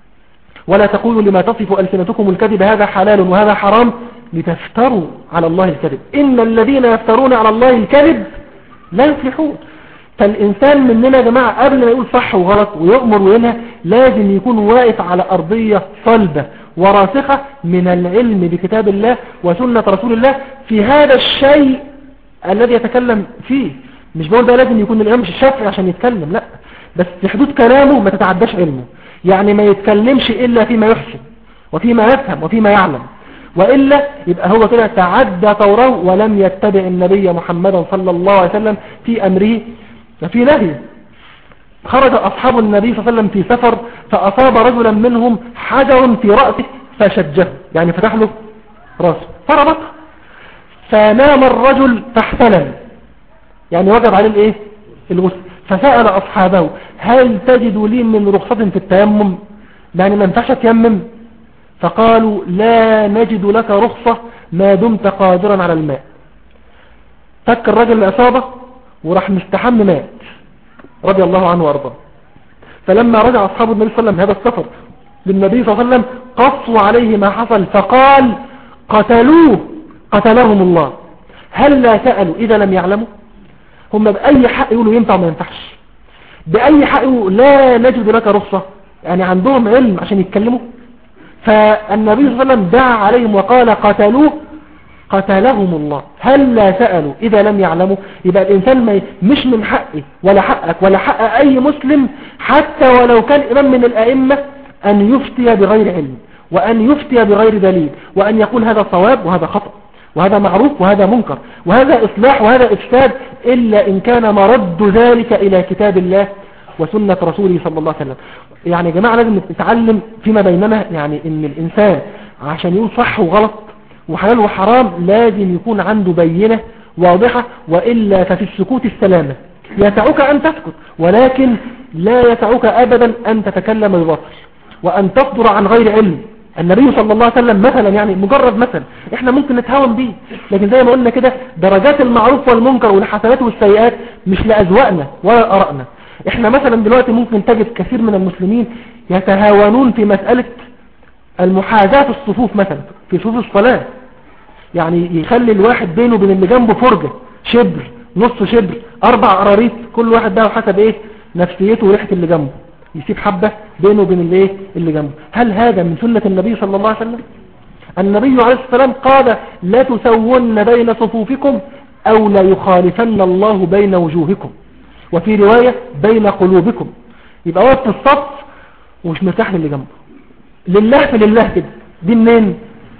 ولا تقولوا لما تصف ألسنتكم الكذب هذا حلال وهذا حرام لتفتروا على الله الكذب، إن الذين يفترون على الله الكذب لا يفلحون. فالإنسان مننا يا جماعة قبل ما يقول صح وغلط ويؤمر وينهى لازم يكون واقف على أرضية صلبة وراسخة من العلم بكتاب الله وسنة رسول الله في هذا الشيء الذي يتكلم فيه. مش بقول ده لازم يكون الإمام الشافعي عشان يتكلم، لا، بس في حدود كلامه ما تتعداش علمه، يعني ما يتكلمش إلا فيما يحسن وفيما يفهم وفيما يعلم، وإلا يبقى هو كده تعدى طوره ولم يتبع النبي محمد صلى الله عليه وسلم في أمره وفي نهيه. خرج أصحاب النبي صلى الله عليه وسلم في سفر فأصاب رجلا منهم حجر في رأسه فشجه، يعني فتح له راسه فربطها، فنام الرجل فاحتلم، يعني وجب عليه الايه الغسل. فسأل اصحابه هل تجد لي من رخصة في التيمم، يعني ما ينفعش تيمم؟ فقالوا لا نجد لك رخصة ما دمت قادرا على الماء. فك الرجل العصابة وراح مستحم مات رضي الله عنه وارضاه. فلما رجع اصحاب النبي صلى الله عليه وسلم هذا السفر للنبي صلى الله عليه وسلم قصوا عليه ما حصل، فقال قتلوه قتلهم الله. هل لا سألوا إذا لم يعلموا؟ هم بأي حق يقولوا ينفع ما ينفعش؟ بأي حق يقولوا لا نجد لك رخصة؟ يعني عندهم علم عشان يتكلموا. فالنبي صلى الله عليه وسلم دعا عليهم وقال قتلوه قتلهم الله. هل لا سألوا إذا لم يعلموا؟ يبقى الإنسان مش من حقه ولا حقك ولا حق أي مسلم حتى ولو كان إمام من الأئمة أن يفتي بغير علم، وأن يفتي بغير دليل، وأن يقول هذا صواب وهذا خطأ، وهذا معروف وهذا منكر، وهذا إصلاح وهذا إفساد، إلا إن كان مرد ذلك إلى كتاب الله وسنة رسوله صلى الله عليه وسلم. يعني يا جماعة لازم نتعلم فيما بيننا، يعني إن الإنسان عشان يقول صح وغلط وحلال وحرام لازم يكون عنده بينة واضحة، وإلا ففي السكوت السلامة. يسعك أن تسكت، ولكن لا يسعك أبدا أن تتكلم بباطل وأن تصدر عن غير علم. النبي صلى الله عليه وسلم مثلا، يعني مجرد مثل احنا ممكن نتهاون به، لكن زي ما قلنا كده درجات المعروف والمنكر والحسنات والسيئات مش لأذواقنا ولا أرائنا. احنا مثلا دلوقتي ممكن تجد كثير من المسلمين يتهاونون في مسألة المحاذاة في الصفوف، مثلا في صفوف الصلاة، يعني يخلي الواحد بينه وبين اللي جنبه فرجة شبر، نص شبر، 4 قراريط، كل واحد ده حسب ايه نفسيته وريحة اللي جنبه، يسيب حبة بينه وبين اللي جنبه. هل هذا من سنة النبي صلى الله عليه وسلم؟ النبي عليه الصلاة والسلام قال لا تسون بين صفوفكم أو لا يخالفن الله بين وجوهكم، وفي رواية بين قلوبكم. يبقى واقف في الصف ومش مرتاح للي جنبه، لله في لله كده، دي منين؟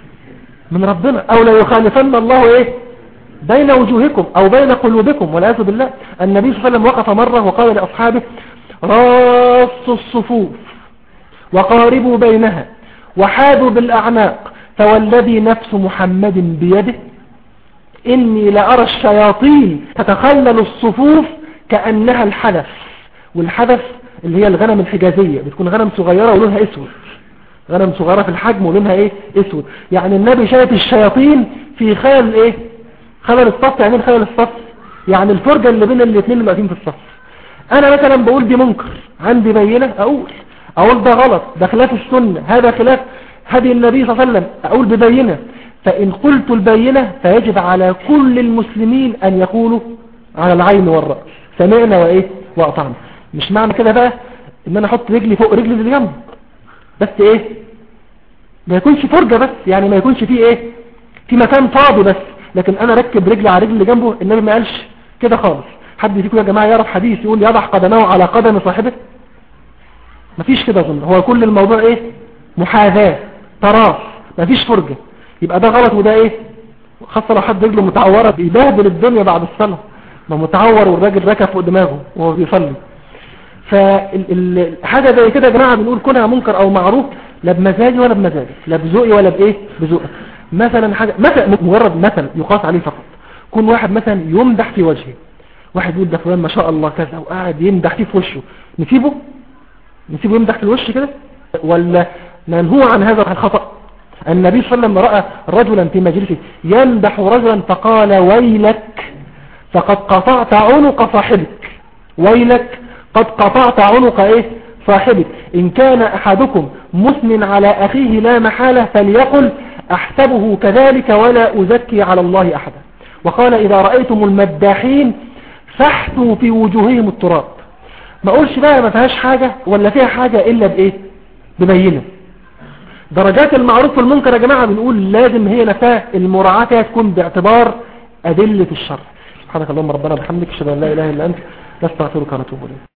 من ربنا. أو لا يخالفن الله ايه بين وجوهكم أو بين قلوبكم، والعياذ بالله. النبي صلى الله عليه وسلم وقف مرة وقال لأصحابه راصوا الصفوف وقاربوا بينها وحاذوا بالأعناق، فوالذي نفس محمد بيده إني لأرى الشياطين تتخلل الصفوف كأنها الحدث. والحدث اللي هي الغنم الحجازية، بتكون غنم صغيرة ولونها اسود، غنم صغيرة في الحجم ولونها ايه اسود. يعني النبي شايف الشياطين في خلل ايه خلل الصف. يعني خلل الصف يعني الفرجة اللي بين الاثنين اللي واقفين في الصف. انا مثلا بقول دي منكر، عندي بينة اقول ده غلط، ده خلاف السنة، هذا خلاف هدي النبي صلى الله عليه وسلم، اقول ببينة. فان قلت البينة فيجب على كل المسلمين ان يقولوا على العين والرأس سمعنا وايه واطعنا. مش معنى كده بقى ان انا احط رجلي فوق رجلي اللي جنبه، بس ايه ما يكونش فرجة بس، يعني ما يكونش فيه ايه في مكان فاضي بس، لكن انا ركب رجلي على رجل اللي جنبه. النبي ما قالش كده خالص. حد فيكم يا جماعة يعرف حديث يقول يضع قدمه على قدم صاحبه؟ مفيش كده اظن. هو كل الموضوع ايه محاذاة تراص، مفيش فرجة. يبقى ده غلط وده ايه، خاصة لو حد رجله متعورة بيبهدل الدنيا بعد الصلاة، ما متعور والراجل ركب فوق دماغه وهو بيصلي. فحاجة زي كده يا جماعة بنقول كونها منكر او معروف لا بمزاجي ولا بمزاجي، لا بذوقي ولا بايه بذوقك. مثلا حاجة مثلا مجرد مثلا يقاس عليه فقط، كون واحد مثلا يمدح في وجهه، واحد يقول ده فلان ما شاء الله كذا وقاعد يمدح فيه في وشه، نسيبه يمدح في الوش كده ولا ننهو عن هذا الخطأ؟ النبي صلى الله عليه وسلم رأى رجلا في مجلسه يمدح رجلا فقال ويلك فقد قطعت عنق صاحبك، ويلك قد قطعت عنق ايه صاحبك. ان كان احدكم مثن على اخيه لا محالة فليقل احسبه كذلك ولا ازكي على الله احدا. وقال اذا رأيتم المداحين فاحثوا في وجوههم التراب. ما اقولش بقى ما فيهاش حاجة ولا فيها حاجة الا بايه ببينه. درجات المعروف والمنكر يا جماعة بنقول لازم هي نفسها المراعاة فيها تكون باعتبار أدلة الشرع. سبحانك اللهم ربنا بحمدك اشهد ان لا اله الا انت نستغفرك ونتوب اليك.